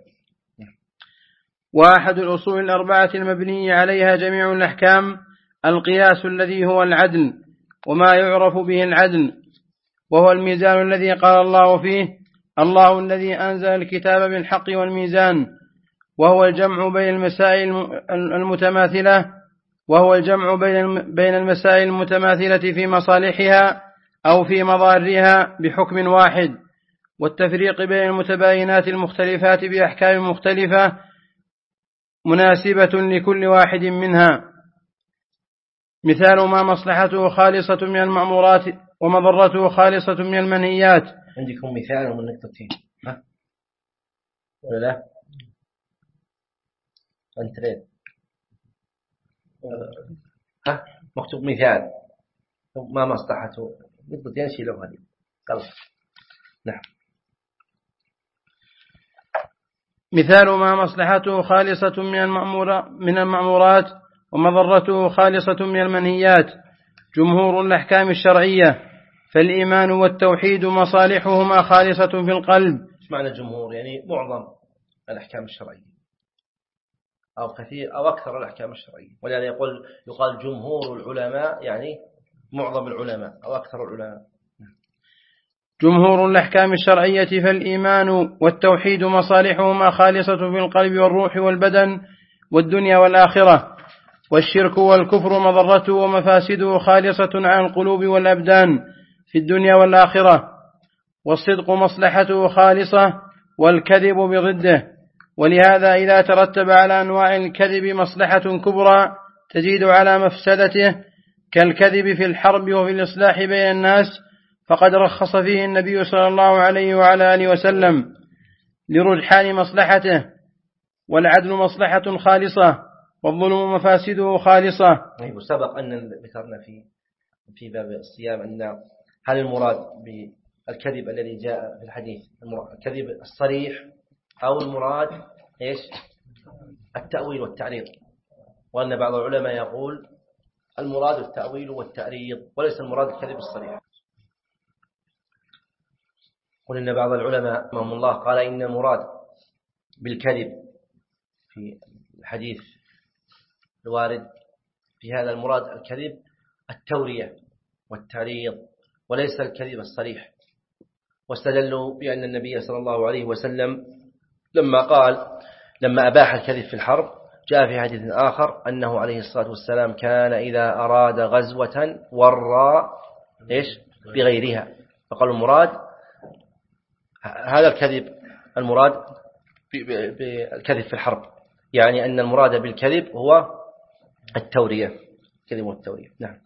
وأحد الأصول الأربعة المبنية عليها جميع الأحكام القياس الذي هو العدل، وما يعرف به العدل، وهو الميزان الذي قال الله فيه الله الذي أنزل الكتاب بالحق والميزان، وهو الجمع بين المسائل المتماثلة وهو الجمع بين المسائل المتماثلة في مصالحها أو في مضارها بحكم واحد، والتفريق بين المتباينات المختلفات بأحكام مختلفة مناسبة لكل واحد منها. مثال ما مصلحته خالصة من المأمورات ومضرته خالصة من المنهيات. عندكم مثال من نقطتين ها ولا لا؟ أنت ليه ها مكتوب مثال ما مصلحته نقطتين شيلوا هذه خلاص. نعم. مثال ما مصلحته خالصة من المأمور من المأمورات ومضرته خالصة من المنهيات جمهور الأحكام الشرعية، فالإيمان والتوحيد مصالحهما خالصة في القلب. ايش معنى جمهور؟ يعني معظم الأحكام الشرعية أو كثير أو أكثر الأحكام الشرعية، ولهذا يقول يقال جمهور العلماء يعني معظم العلماء أو أكثر العلماء. جمهور الأحكام الشرعية فالإيمان والتوحيد مصالحهما خالصة في القلب والروح والبدن والدنيا والآخرة، والشرك والكفر مضرته ومفاسده خالصة عن القلوب والأبدان في الدنيا والآخرة، والصدق مصلحته خالصة والكذب بضده. ولهذا إذا ترتب على أنواع الكذب مصلحة كبرى تزيد على مفسدته كالكذب في الحرب وفي الإصلاح بين الناس فقد رخص فيه النبي صلى الله عليه وعلى آله وسلم لرجحان مصلحته، والعدل مصلحة خالصة والظلم مفاسده خالصة. سبق أن ذكرنا في في باب الصيام أن هل المراد بالكذب الذي جاء في الحديث الكذب الصريح أو المراد إيش التأويل والتعريض، وأن بعض العلماء يقول المراد التأويل والتعريض وليس المراد الكذب الصريح. قل إن بعض العلماء رحمهم الله قال إن المراد بالكذب في الحديث الوارد في هذا المراد الكذب التورية والتعريض وليس الكذب الصريح، واستدلوا بأن النبي صلى الله عليه وسلم لما قال لما أباح الكذب في الحرب جاء في حديث آخر أنه عليه الصلاة والسلام كان إذا أراد غزوة ورى إيش بغيرها، فقال المراد هذا الكذب المراد بالكذب في الحرب، يعني أن المراد بالكذب هو التورية الكذب والتورية. نعم.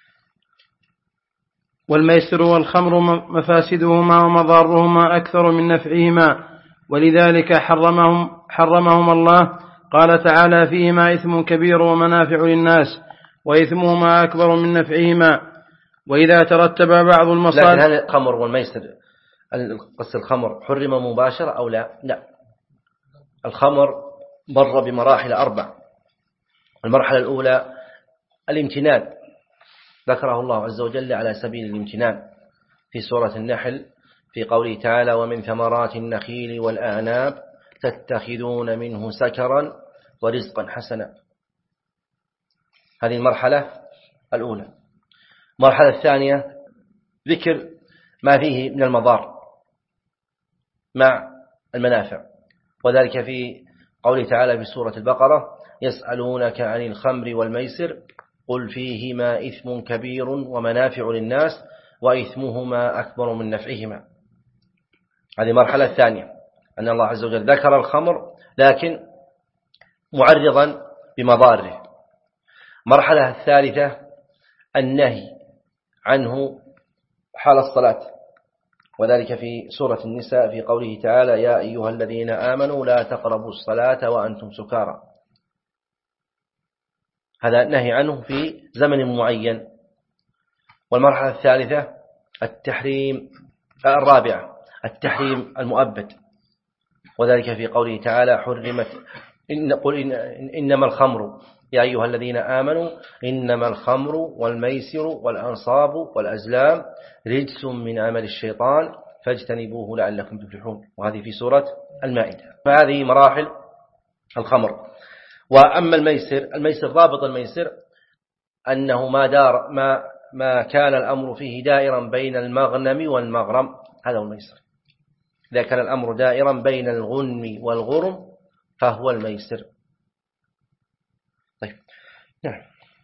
والميسر والخمر مفاسدهما ومضارهما أكثر من نفعهما، ولذلك حرمهم, حرمهم الله. قال تعالى فيهما إثم كبير ومنافع للناس وإثمهما أكبر من نفعهما. وإذا ترتب بعض المصالح. لكن هل الخمر والميسر قص الخمر حرم مباشرة أو لا؟ لا، الخمر مر بمراحل أربع. المرحلة الأولى الامتنان، ذكره الله عز وجل على سبيل الامتنان في سورة النحل في قوله تعالى: ومن ثمرات النخيل والأعناب تتخذون منه سكرا ورزقا حسنا. هذه المرحلة الأولى. المرحلة الثانية ذكر ما فيه من المضار مع المنافع، وذلك في قوله تعالى في سورة البقرة: يسألونك عن الخمر والميسر قل فيهما إثم كبير ومنافع للناس وإثمهما أكبر من نفعهما. هذه المرحلة الثانية، أن الله عز وجل ذكر الخمر لكن معرضا بمضاره. المرحلة الثالثة النهي عنه حال الصلاة، وذلك في سورة النساء في قوله تعالى: يا أيها الذين آمنوا لا تقربوا الصلاة وأنتم سكارى. هذا نهي عنه في زمن معين. والمرحلة الثالثة التحريم الرابعة التحريم المؤبد، وذلك في قوله تعالى: حرمت إن قل إن إنما الخمر يا أيها الذين آمنوا إنما الخمر والميسر والأنصاب والأزلام رجس من عمل الشيطان فاجتنبوه لعلكم تفلحون. وهذه في سورة المائدة. فهذه مراحل الخمر. وأما الميسر، الميسر ضابط الميسر أنه ما دار ما ما كان الأمر فيه دائرا بين المغنم والمغرم، هذا هو الميسر. إذا كان الأمر دائرا بين الغنم والغرم فهو الميسر. طيب نعم.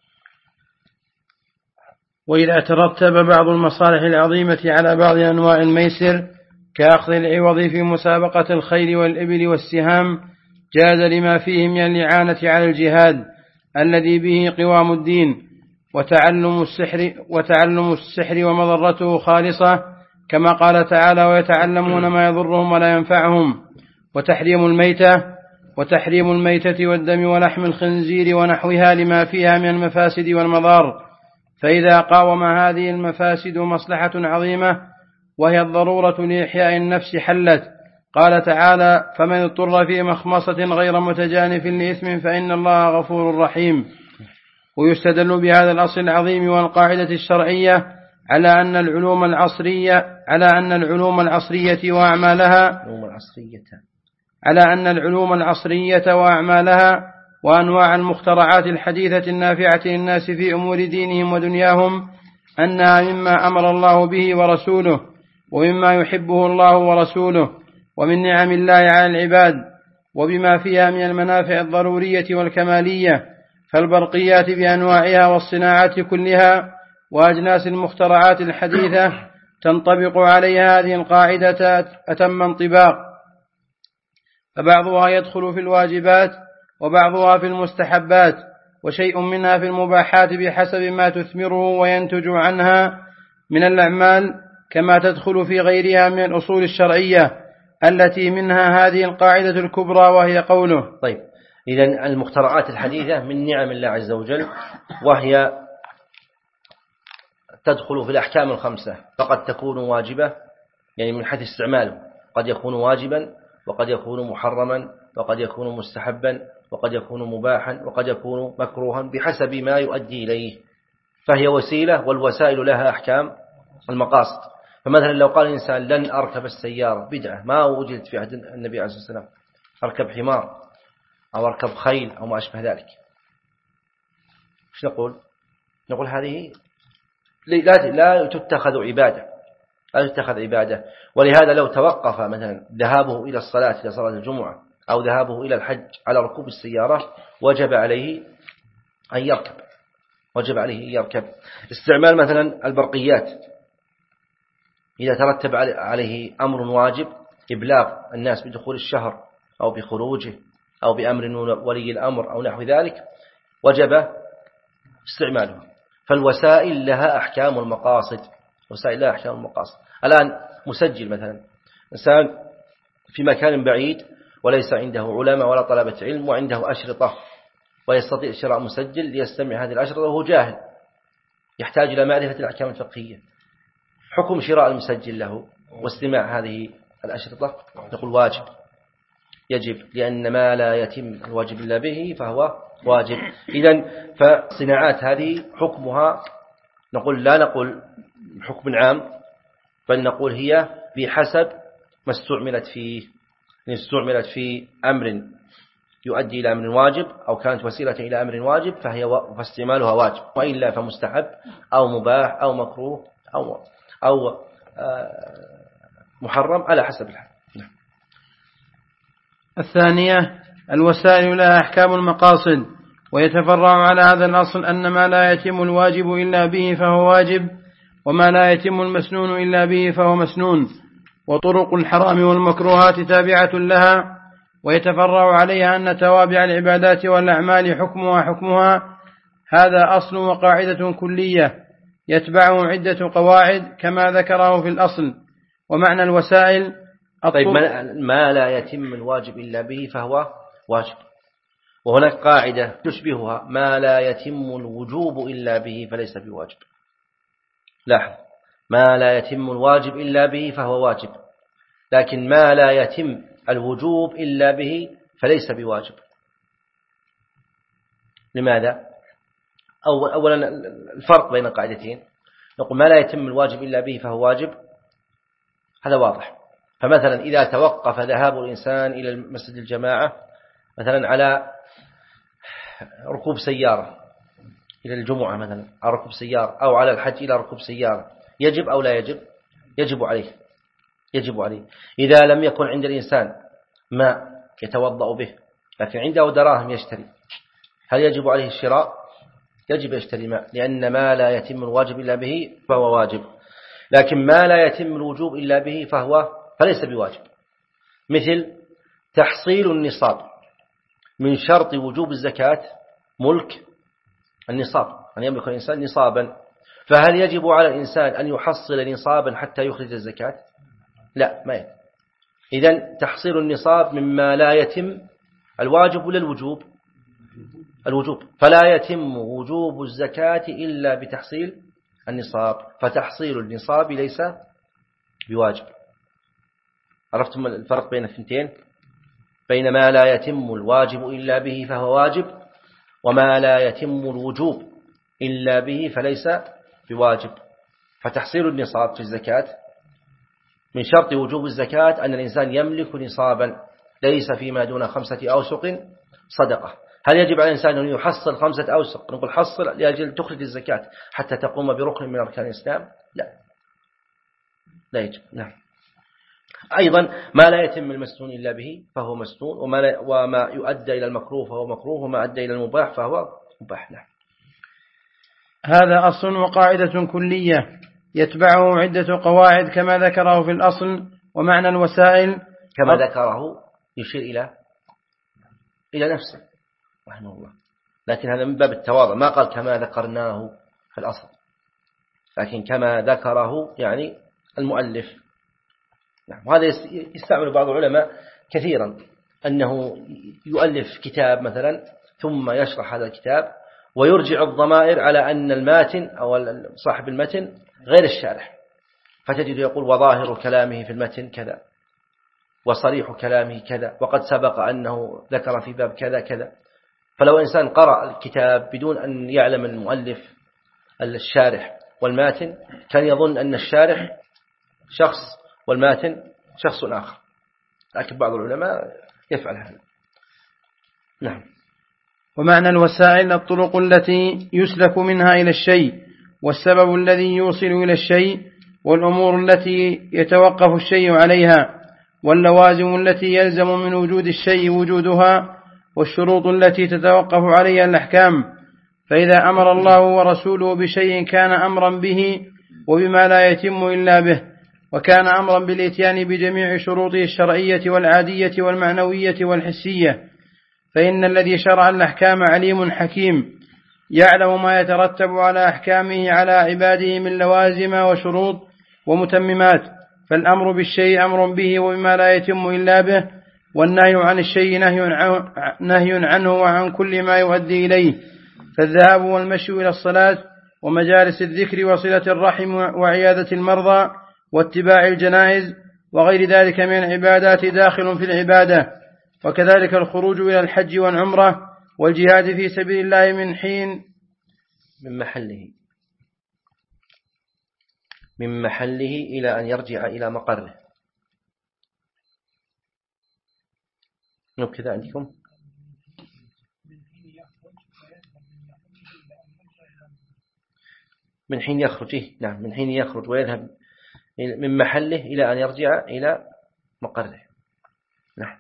وإذا ترتب بعض المصالح العظيمة على بعض أنواع الميسر كأخذ العوض في مسابقة الخيل والإبل والسهام جاز لما فيه من الإعانة على الجهاد الذي به قوام الدين، وتعلم السحر وتعلم السحر ومضرته خالصة كما قال تعالى: ويتعلمون ما يضرهم ولا ينفعهم. وتحريم الميتة وتحريم الميتة والدم ولحم الخنزير ونحوها لما فيها من المفاسد والمضار، فإذا قاوم هذه المفاسد مصلحة عظيمة وهي الضرورة لإحياء النفس حلت. قال تعالى: فمن اضطر في مخمصة غير متجانف لإثم فإن الله غفور رحيم. ويستدل بهذا الأصل العظيم والقاعدة الشرعية على أن العلوم العصرية على أن العلوم العصرية وأعمالها على أن العلوم العصرية وأعمالها وأنواع المخترعات الحديثة النافعة للناس في أمور دينهم ودنياهم أنها مما أمر الله به ورسوله، ومما يحبه الله ورسوله، ومن نعم الله على العباد، وبما فيها من المنافع الضرورية والكمالية، فالبرقيات بأنواعها والصناعات كلها وأجناس المخترعات الحديثة تنطبق عليها هذه القاعدة أتم انطباق، فبعضها يدخل في الواجبات وبعضها في المستحبات، وشيء منها في المباحات بحسب ما تثمره وينتج عنها من الأعمال، كما تدخل في غيرها من الأصول الشرعية التي منها هذه القاعدة الكبرى وهي قوله. طيب، إذن المخترعات الحديثة من نعم الله عز وجل، وهي تدخل في الأحكام الخمسة، فقد تكون واجبة يعني من حيث استعماله، قد يكون واجبا وقد يكون محرما وقد يكون مستحبا وقد يكون مباحا وقد يكون مكروها بحسب ما يؤدي إليه، فهي وسيلة، والوسائل لها أحكام المقاصد. فمثلا لو قال الإنسان لن أركب السيارة، بدعة ما وجدت في عهد النبي عليه الصلاة والسلام، أركب حمار أو أركب خيل أو ما أشبه ذلك، ايش نقول؟ نقول هذه لا لا تتخذ عبادة، لا تتخذ عبادة. ولهذا لو توقف مثلا ذهابه إلى الصلاة إلى صلاة الجمعة أو ذهابه إلى الحج على ركوب السيارة وجب عليه أن يركب، وجب عليه أن يركب. استعمال مثلا البرقيات إذا ترتب عليه أمر واجب، إبلاغ الناس بدخول الشهر أو بخروجه أو بأمر ولي الأمر أو نحو ذلك، وجب استعماله. فالوسائل لها أحكام المقاصد، وسائل لها أحكام المقاصد. الآن مسجل مثلا إنسان في مكان بعيد وليس عنده علماء ولا طلبة علم وعنده أشرطة ويستطيع شراء مسجل ليستمع هذه الأشرطة وهو جاهل يحتاج إلى معرفة الأحكام الفقهية. حكم شراء المسجل له واستماع هذه الأشرطة نقول واجب، يجب، لأن ما لا يتم الواجب إلا به فهو واجب. إذن فالصناعات هذه حكمها نقول لا نقول حكم عام، بل نقول هي بحسب ما استعملت فيه. إن استعملت في أمر يؤدي إلى أمر واجب أو كانت وسيلة إلى أمر واجب فهي و... فاستعمالها واجب، وإلا فمستحب أو مباح أو مكروه أو, أو آه محرم على حسب الحال. الثانية الوسائل لها أحكام المقاصد، ويتفرع على هذا الأصل أن ما لا يتم الواجب إلا به فهو واجب، وما لا يتم المسنون إلا به فهو مسنون، وطرق الحرام والمكروهات تابعة لها. ويتفرع عليها أن توابع العبادات والأعمال حكمها حكمها. هذا أصل وقاعدة كلية يتبعه عدة قواعد كما ذكره في الأصل. ومعنى الوسائل طيب ما لا يتم الواجب إلا به فهو واجب، وهناك قاعدة تشبهها ما لا يتم الوجوب إلا به فليس بواجب. لاحظ، ما لا يتم الواجب إلا به فهو واجب، لكن ما لا يتم الوجوب إلا به فليس بواجب. لماذا؟ أولا الفرق بين القاعدتين، نقول ما لا يتم الواجب إلا به فهو واجب، هذا واضح. فمثلا إذا توقف ذهاب الإنسان إلى مسجد الجماعة مثلا على ركوب سيارة إلى الجمعة مثلا، على ركوب سيارة، أو على الحج إلى ركوب سيارة، يجب أو لا يجب؟ يجب عليه، يجب عليه. إذا لم يكن عند الإنسان ماء يتوضأ به لكن عنده دراهم يشتري، هل يجب عليه الشراء؟ يجب يشتري ماء، لأن ما لا يتم الواجب إلا به فهو واجب. لكن ما لا يتم الوجوب إلا به فهو فليس بواجب. مثل تحصيل النصاب، من شرط وجوب الزكاة ملك النصاب، أن يملك الإنسان نصابا. فهل يجب على الإنسان أن يحصل نصابا حتى يخرج الزكاة؟ لا، ما يجب. إذن تحصيل النصاب مما لا يتم الواجب ولا الوجوب؟ الوجوب. فلا يتم وجوب الزكاة إلا بتحصيل النصاب، فتحصيل النصاب ليس بواجب. عرفتم الفرق بين الثنتين؟ بين ما لا يتم الواجب إلا به فهو واجب، وما لا يتم الوجوب إلا به فليس بواجب. فتحصيل النصاب في الزكاة من شرط وجوب الزكاة أن الإنسان يملك نصابا ليس فيما دون خمسة أوسق صدقة. هل يجب على الإنسان أن يحصل خمسة أوسق؟ نقول حصل لأجل تخرج الزكاة حتى تقوم بركن من أركان الإسلام؟ لا، لا يجب. نعم. أيضا ما لا يتم المسنون إلا به فهو مسنون، وما, لا وما يؤدى إلى المكروه فهو مكروه، وما أدى إلى المباح فهو مباح. نعم. هذا أصل وقاعدة كلية يتبعه عدة قواعد كما ذكره في الأصل. ومعنى الوسائل كما ذكره يشير إلى إلى نفسه رحمه الله، لكن هذا من باب التواضع، ما قال كما ذكرناه في الأصل، لكن كما ذكره يعني المؤلف. نعم. وهذا يستعمل بعض العلماء كثيرا، أنه يؤلف كتاب مثلا ثم يشرح هذا الكتاب ويرجع الضمائر على أن الماتن أو صاحب المتن غير الشارح، فتجد يقول وظاهر كلامه في المتن كذا، وصريح كلامه كذا، وقد سبق أنه ذكر في باب كذا كذا. فلو إنسان قرأ الكتاب بدون أن يعلم المؤلف الشارح والماتن كان يظن أن الشارح شخص والماتن شخص آخر، لكن بعض العلماء يفعل هذا. نعم. ومعنى الوسائل الطرق التي يسلك منها إلى الشيء، والسبب الذي يوصل إلى الشيء، والأمور التي يتوقف الشيء عليها، واللوازم التي يلزم من وجود الشيء وجودها، والشروط التي تتوقف عليها الأحكام. فإذا أمر الله ورسوله بشيء كان أمرا به وبما لا يتم إلا به، وكان أمرا بالإتيان بجميع شروطه الشرعية والعادية والمعنوية والحسية. فإن الذي شرع الأحكام عليم حكيم يعلم ما يترتب على أحكامه على عباده من لوازم وشروط ومتممات. فالأمر بالشيء أمر به وبما لا يتم إلا به، والنهي عن الشيء نهي عنه وعن كل ما يؤدي إليه، فالذهاب والمشي إلى الصلاة ومجالس الذكر وصلة الرحم وعيادة المرضى واتباع الجنائز وغير ذلك من العبادات داخل في العبادة. وكذلك الخروج إلى الحج والعمرة والجهاد في سبيل الله من حين من محله من محله إلى أن يرجع إلى مقره. كذا عندكم من حين يخرج، نعم من حين يخرج ويذهب من محله إلى أن يرجع إلى مقره. نعم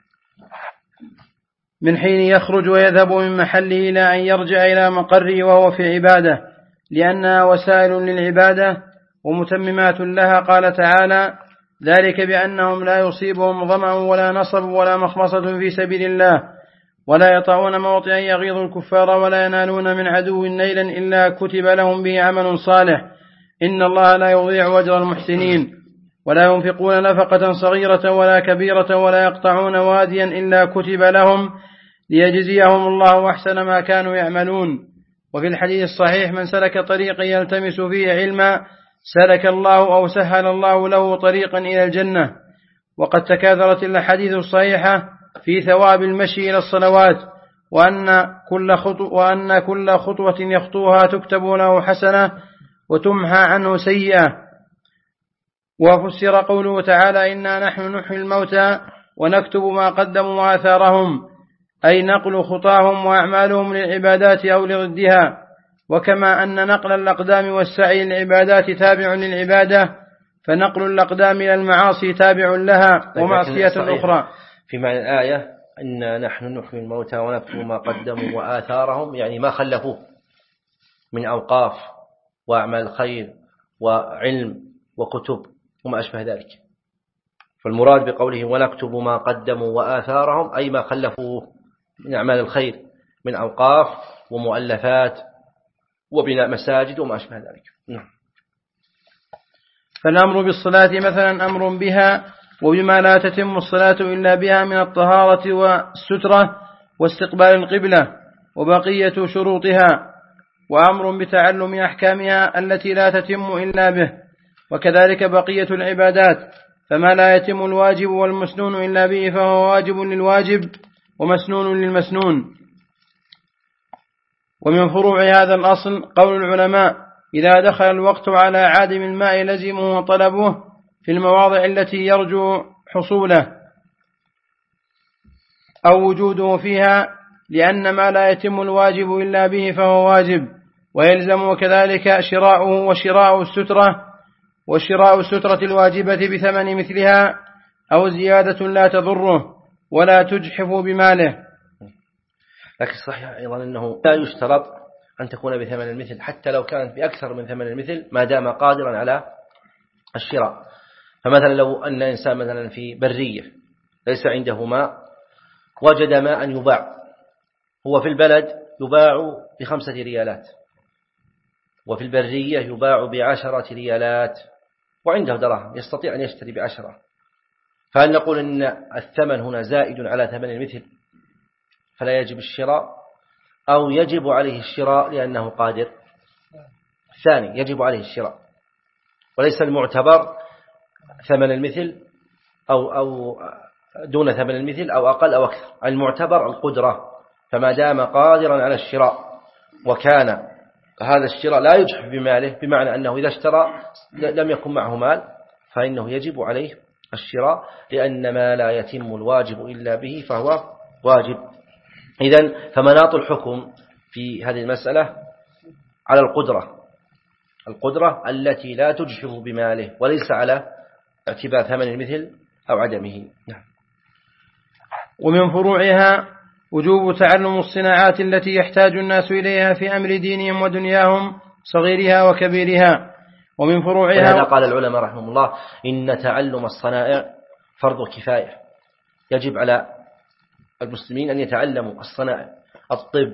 من حين يخرج ويذهب من محله إلى أن يرجع إلى مقره وهو في عبادة، لأنها وسائل للعبادة ومتممات لها. قال تعالى: ذلك بأنهم لا يصيبهم ظمأ ولا نصب ولا مخمصة في سبيل الله ولا يطعون موطئا يغيظ الكفار ولا ينالون من عدو نيلا إلا كتب لهم به عمل صالح إن الله لا يضيع أجر المحسنين. ولا ينفقون نفقة صغيرة ولا كبيرة ولا يقطعون واديا إلا كتب لهم ليجزيهم الله أحسن ما كانوا يعملون. وفي الحديث الصحيح: من سلك طريقا يلتمس فيه علما سلك الله أو سهل الله له طريقا إلى الجنة. وقد تكاثرت الأحاديث الصحيحة في ثواب المشي إلى الصلوات، وأن كل خطوة, وأن كل خطوة يخطوها تكتب له حسنة وتمحى عنه سيئة. وفسر قوله تعالى: إنا نحن نحيي الموتى ونكتب ما قدموا وآثارهم، أي نقل خطاهم وأعمالهم للعبادات أو لضدها. وكما أن نقل الأقدام والسعي للعبادات تابع للعبادة، فنقل الأقدام إلى المعاصي تابع لها ومعصية أخرى. في معنى الآية: إنا نحن نحيي الموتى ونكتب ما قدموا وآثارهم، يعني ما خلفوه من أوقاف وأعمال خير وعلم وكتب وما أشبه ذلك. فالمراد بقوله ونكتب ما قدموا وآثارهم أي ما خلفوه من أعمال الخير من أوقاف ومؤلفات وبناء مساجد وما أشبه ذلك. نعم. فالأمر بالصلاة مثلا أمر بها وبما لا تتم الصلاة إلا بها من الطهارة والسترة واستقبال القبلة وبقية شروطها، وأمر بتعلم أحكامها التي لا تتم إلا به، وكذلك بقية العبادات. فما لا يتم الواجب والمسنون إلا به فهو واجب للواجب ومسنون للمسنون. ومن فروع هذا الأصل قول العلماء: إذا دخل الوقت على عادم الماء لزمه طلبه في المواضع التي يرجو حصوله أو وجوده فيها، لأن ما لا يتم الواجب إلا به فهو واجب، ويلزم كذلك شراؤه وشراء السترة وشراء السترة الواجبة بثمن مثلها أو زيادة لا تضره ولا تجحف بماله. لكن صحيح أيضا أنه لا يشترط أن تكون بثمن المثل حتى لو كانت بأكثر من ثمن المثل ما دام قادرا على الشراء. فمثلا لو أن إنسان مثلا في برية ليس عنده ماء وجد ماء يباع، هو في البلد يباع بخمسة ريالات وفي البرية يباع بعشرة ريالات وعنده دراهم يستطيع أن يشتري بعشرة، فهل نقول أن الثمن هنا زائد على ثمن المثل فلا يجب الشراء، أو يجب عليه الشراء لأنه قادر؟ الثاني يجب عليه الشراء، وليس المعتبر ثمن المثل أو, أو دون ثمن المثل أو أقل أو أكثر، المعتبر القدرة. فما دام قادرا على الشراء وكان هذا الشراء لا يجحف بماله، بمعنى أنه إذا اشترى لم يكن معه مال فإنه يجب عليه الشراء، لأن ما لا يتم الواجب إلا به فهو واجب. إذن فمناط الحكم في هذه المسألة على القدرة، القدرة التي لا تجحف بماله، وليس على اعتبار ثمن المثل أو عدمه. نعم. ومن فروعها وجوب تعلم الصناعات التي يحتاج الناس إليها في أمر دينهم ودنياهم صغيرها وكبيرها. ومن فروعها ولهذا قال العلماء رحمه الله إن تعلم الصنائع فرض كفاية، يجب على المسلمين أن يتعلموا الصنائع، الطب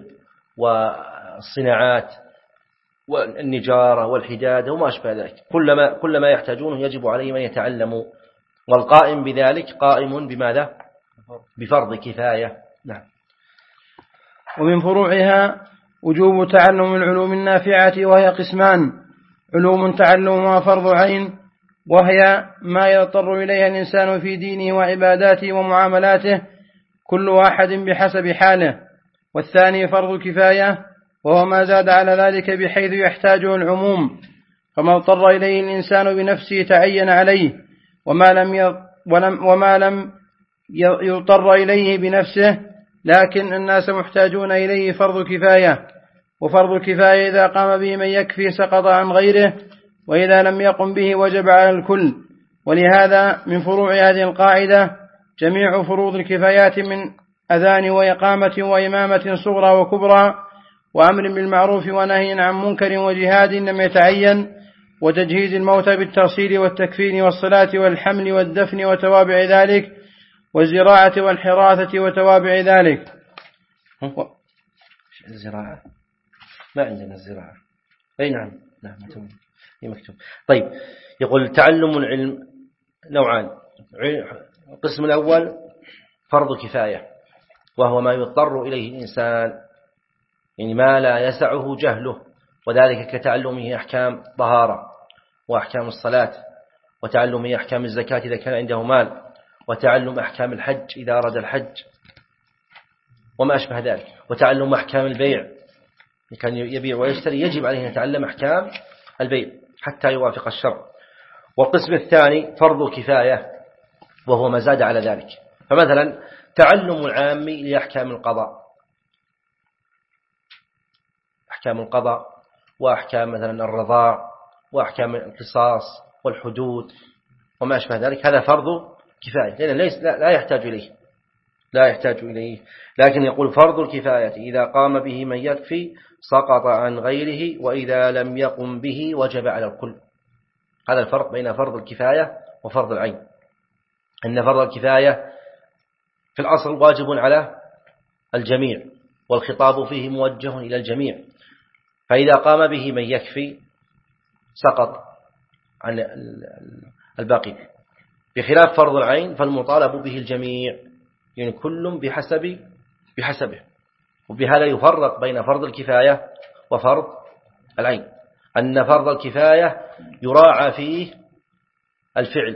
والصناعات والنجارة والحدادة وما أشبه ذلك، كلما كلما يحتاجونه يجب عليهم أن يتعلموا، والقائم بذلك قائم بماذا؟ بفرض كفاية. نعم. ومن فروعها وجوب تعلم العلوم النافعة، وهي قسمان: علوم تعلمها فرض عين، وهي ما يضطر إليها الإنسان في دينه وعباداته ومعاملاته كل واحد بحسب حاله. والثاني فرض كفاية، وهو ما زاد على ذلك بحيث يحتاجه العموم، فما اضطر إليه الإنسان بنفسه تعين عليه، وما لم ولم وما لم يضطر إليه بنفسه لكن الناس محتاجون إليه فرض كفاية. وفرض الكفاية إذا قام به من يكفي سقط عن غيره، وإذا لم يقم به وجب على الكل. ولهذا من فروع هذه القاعدة جميع فروض الكفايات من أذان وإقامة وإمامة صغرى وكبرى وأمر بالمعروف ونهي عن منكر وجهاد لم يتعين، وتجهيز الموتى بالتغسيل والتكفين والصلاة والحمل والدفن وتوابع ذلك، والزراعة والحراثة وتوابع ذلك. الزراعة ما عندنا الزراعة. أي نعم نعم مكتوب. طيب، يقول تعلم العلم نوعان: القسم الأول فرض كفاية، وهو ما يضطر إليه الإنسان، يعني ما لا يسعه جهله، وذلك كتعلمه أحكام طهارة وأحكام الصلاة، وتعلمه أحكام الزكاة إذا كان عنده مال، وتعلم أحكام الحج إذا أراد الحج وما أشبه ذلك، وتعلم أحكام البيع، كان يبيع ويشتري يجب عليه أن يتعلم أحكام البيع حتى يوافق الشرع. والقسم الثاني فرض كفاية، وهو ما زاد على ذلك. فمثلا تعلم العام لأحكام القضاء، أحكام القضاء وأحكام مثلا الرضاع وأحكام القصاص والحدود وما أشبه ذلك، هذا فرض كفاية، لأن ليس لا يحتاج إليه لا يحتاج إليه لكن يقول فرض الكفاية إذا قام به من يكفي سقط عن غيره، وإذا لم يقم به وجب على الكل. هذا الفرق بين فرض الكفاية وفرض العين، أن فرض الكفاية في الأصل واجب على الجميع، والخطاب فيه موجه إلى الجميع، فإذا قام به من يكفي سقط عن الباقي، بخلاف فرض العين فالمطالب به الجميع، يعني كل بحسب بحسبه. وبهذا يفرق بين فرض الكفاية وفرض العين، أن فرض الكفاية يراعى فيه الفعل،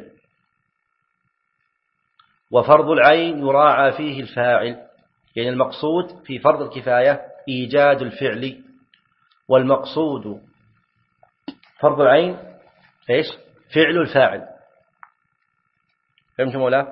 وفرض العين يراعى فيه الفاعل. يعني المقصود في فرض الكفاية إيجاد الفعل، والمقصود فرض العين إيش؟ فعل الفاعل. فهمتم ولا؟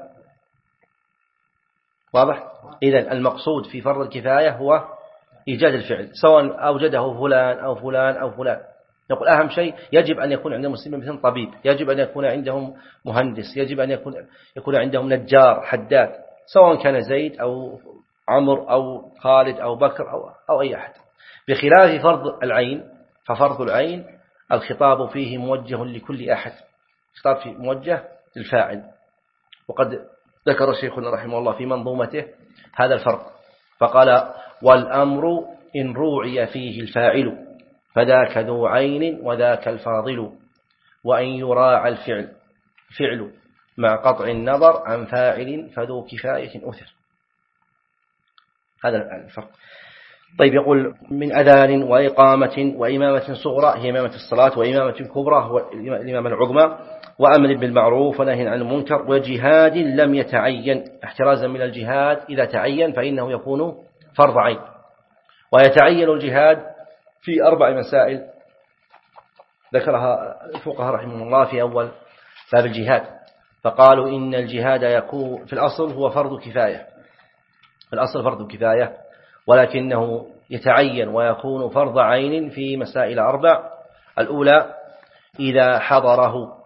واضح؟ إذن المقصود في فرض الكفاية هو إيجاد الفعل، سواء أوجده فلان أو فلان أو فلان. نقول أهم شيء يجب أن يكون عند المسلمين مثل طبيب، يجب أن يكون عندهم مهندس، يجب أن يكون يكون عندهم نجار حداد، سواء كان زيد أو عمر أو خالد أو بكر أو أو أي أحد. بخلاف فرض العين، ففرض العين الخطاب فيه موجه لكل أحد، خطاب فيه موجه للفاعل. وقد ذكر شيخنا رحمه الله في منظومته هذا الفرق، فقال: والأمر إن روعي فيه الفاعل فذاك ذو عين وذاك الفاضل، وأن يراعى الفعل فعل مع قطع النظر عن فاعل فذو كفاية أثر. هذا الفرق. طيب، يقول من أذان وإقامة وإمامة صغرى، هي إمامة الصلاة، وإمامة كبرى هو الإمامة العظمى، وأمر بالمعروف ونهي عن المنكر، وجهاد لم يتعين، احترازا من الجهاد إذا تعين فإنه يكون فرض عين. ويتعين الجهاد في أربع مسائل ذكرها الفقهاء رحمه الله في أول باب الجهاد، فقالوا إن الجهاد يكون في الأصل هو فرض كفاية، في الأصل فرض كفاية، ولكنه يتعين ويكون فرض عين في مسائل أربع. الأولى إذا حضره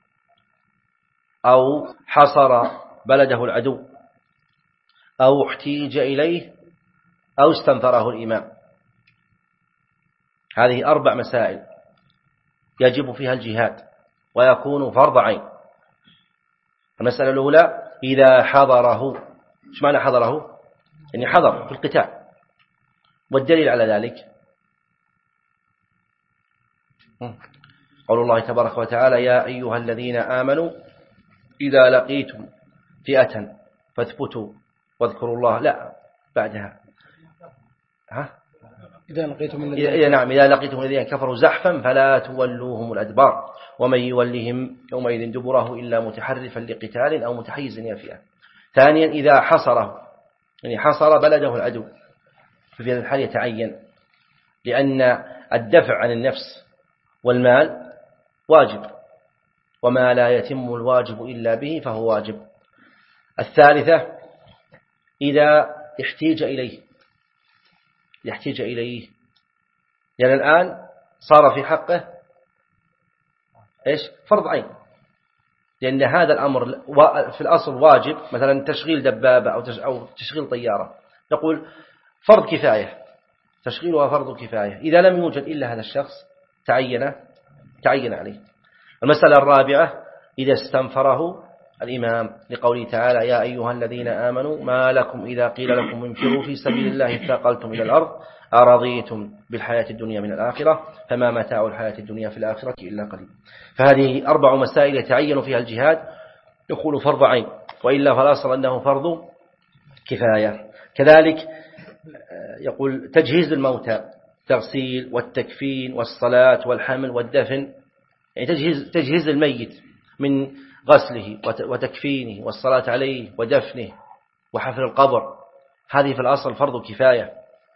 أو حصر بلده العدو أو احتيج إليه أو استنفره الإمام. هذه أربع مسائل يجب فيها الجهاد ويكون فرض عين. المسألة الأولى إذا حضره. إيش معنى حضره؟ يعني حضر في القتال، والدليل على ذلك قول الله تبارك وتعالى: يا أيها الذين آمنوا إذا لقيتم فئة فاثبتوا واذكروا الله، لا بعدها ها إذا لقيتم الذين إذا نعم إذا لقيتم الذين كفروا زحفا فلا تولوهم الأدبار ومن يولهم يومئذ دبره إلا متحرفا لقتال أو متحيزا إلى فئة. ثانيا إذا حصره يعني حصر بلده العدو ففي هذا الحال يتعين، لأن الدفع عن النفس والمال واجب، وما لا يتم الواجب إلا به فهو واجب. الثالثة إذا احتيج إليه يحتيج إليه لأن يعني الآن صار في حقه إيش فرض عين، لأن هذا الأمر في الأصل واجب، مثلا تشغيل دبابة أو تشغيل طيارة نقول فرض كفاية، تشغيلها فرض كفاية، إذا لم يوجد إلا هذا الشخص تعين تعين عليه. المسألة الرابعة إذا استنفره الإمام لقوله تعالى يا أيها الذين آمنوا ما لكم إذا قيل لكم انفروا في سبيل الله اثاقلتم إلى الأرض أرضيتم بالحياة الدنيا من الآخرة فما متاع الحياة الدنيا في الآخرة إلا قليل. فهذه أربع مسائل يتعين فيها الجهاد يقول فرض عين، وإلا فالأصل أنه فرض كفاية. كذلك يقول تجهيز الموتى، تغسيل والتكفين والصلاة والحمل والدفن، يعني تجهيز, تجهيز الميت من غسله وتكفينه والصلاة عليه ودفنه وحفر القبر، هذه في الأصل فرض كفاية.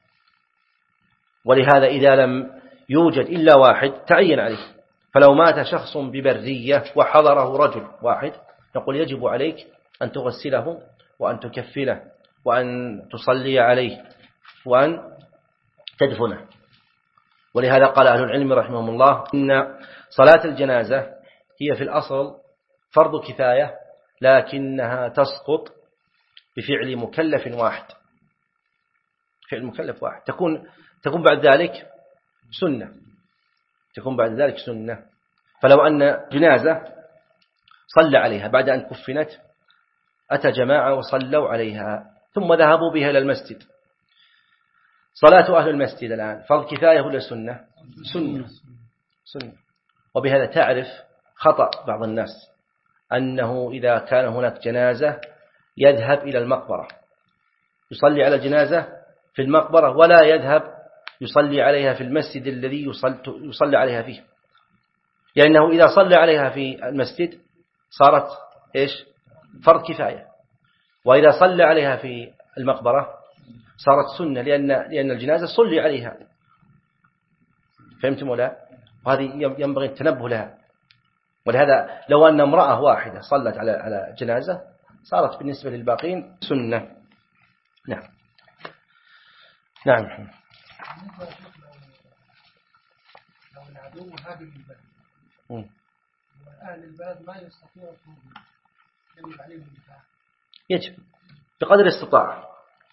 ولهذا إذا لم يوجد إلا واحد تعين عليه، فلو مات شخص ببرية وحضره رجل واحد نقول يجب عليك أن تغسله وأن تكفله وأن تصلي عليه وأن تدفنه. ولهذا قال أهل العلم رحمهم الله إن صلاة الجنازة هي في الأصل فرض كفاية، لكنها تسقط بفعل مكلف واحد، فعل مكلف واحد تكون تكون بعد ذلك سنة، تكون بعد ذلك سنة. فلو أن جنازة صلى عليها بعد أن كفنت، أتى جماعة وصلوا عليها ثم ذهبوا بها إلى المسجد، صلاة أهل المسجد الآن فرض كفاية ولا سنة؟ سنة سنة. وبهذا تعرف خطأ بعض الناس أنه إذا كان هناك جنازة يذهب إلى المقبرة يصلي على الجنازة في المقبرة ولا يذهب يصلي عليها في المسجد الذي يصلي عليها فيه، لأنه إذا صلى عليها في المسجد صارت إيش؟ فرض كفاية، وإذا صلى عليها في المقبرة صارت سنة، لأن لأن الجنازة صلي عليها. فهمتم ولا؟ وهذه ينبغي التنبه لها. ولهذا لو أن امرأة واحدة صلت على على جنازة صارت بالنسبة للباقين سنة. نعم نعم. لو العدو هاجم البلد وأهل البلد ما يستطيعوا يجب عليهم الدفاع، يجب بقدر الاستطاعة.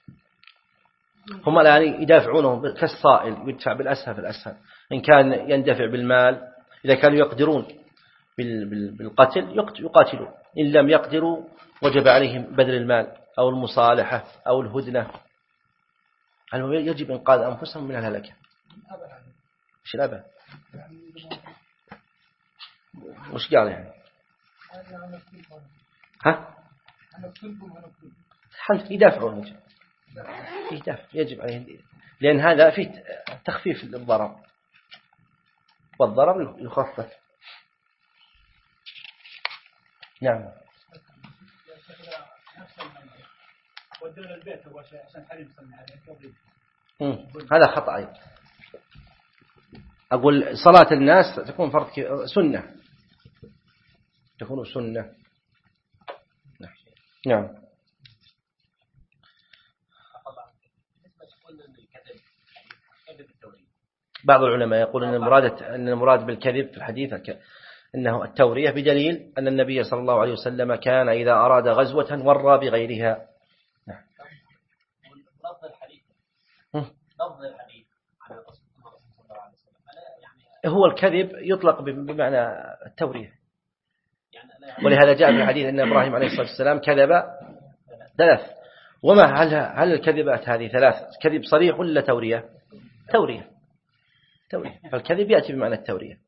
هم الآن يدافعونه كالصائل، يدفع بالأسهل بالأسهل، إن كان يندفع بالمال، إذا كانوا يقدرون بالقتل يقاتلون، إن لم يقدروا وجب عليهم بذل المال أو المصالحة أو الهدنة. يجب إنقاذ أنفسهم من الهلكة. إيش الأبد؟ وش قال يعني؟ ها؟ حلف يدافعون، يدافع يجب عليهم، لأن هذا فيه تخفيف الضرر، والضرر يخفف. نعم. ودونا البيت أول شيء عشان حريم صلي عليه. هذا خطأ. أقول صلاة الناس تكون فرض سنة، تكون سنة. نعم. بعض العلماء يقول أن المراد أن المراد بالكذب في الحديث أنه التورية، بدليل أن النبي صلى الله عليه وسلم كان إذا أراد غزوة ورى بغيرها. نعم. لفظ الحديث لفظ الحديث على رسول الله صلى الله عليه وسلم يعني هو الكذب يطلق بمعنى التورية، ولهذا جاء في الحديث أن إبراهيم عليه الصلاة والسلام كذب ثلاث. وما هل هل الكذبات هذه ثلاث كذب صريح ولا تورية؟ تورية تورية. فالكذب يأتي بمعنى التورية.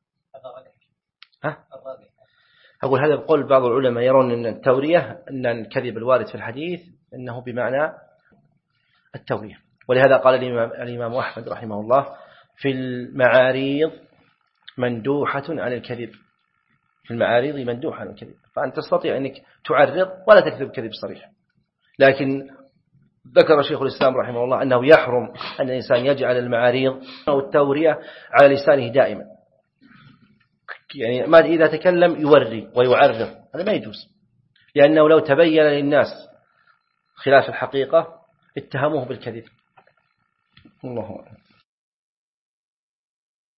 ها؟ أقول هذا بقول بعض العلماء يرون أن التورية أن الكذب الوارد في الحديث إنه بمعنى التورية. ولهذا قال الإمام, الإمام أحمد رحمه الله في المعاريض مندوحة عن الكذب، في المعاريض مندوحة عن الكذب، فأنت تستطيع أنك تعرض ولا تكذب كذب صريح. لكن ذكر شيخ الإسلام رحمه الله أنه يحرم أن الإنسان يجعل المعاريض أو التورية على لسانه دائما، يعني ما إذا تكلم يوري ويعرض، هذا ما يجوز، لأنه لو تبين للناس خلاف الحقيقة اتهموه بالكذب. الله أعلم.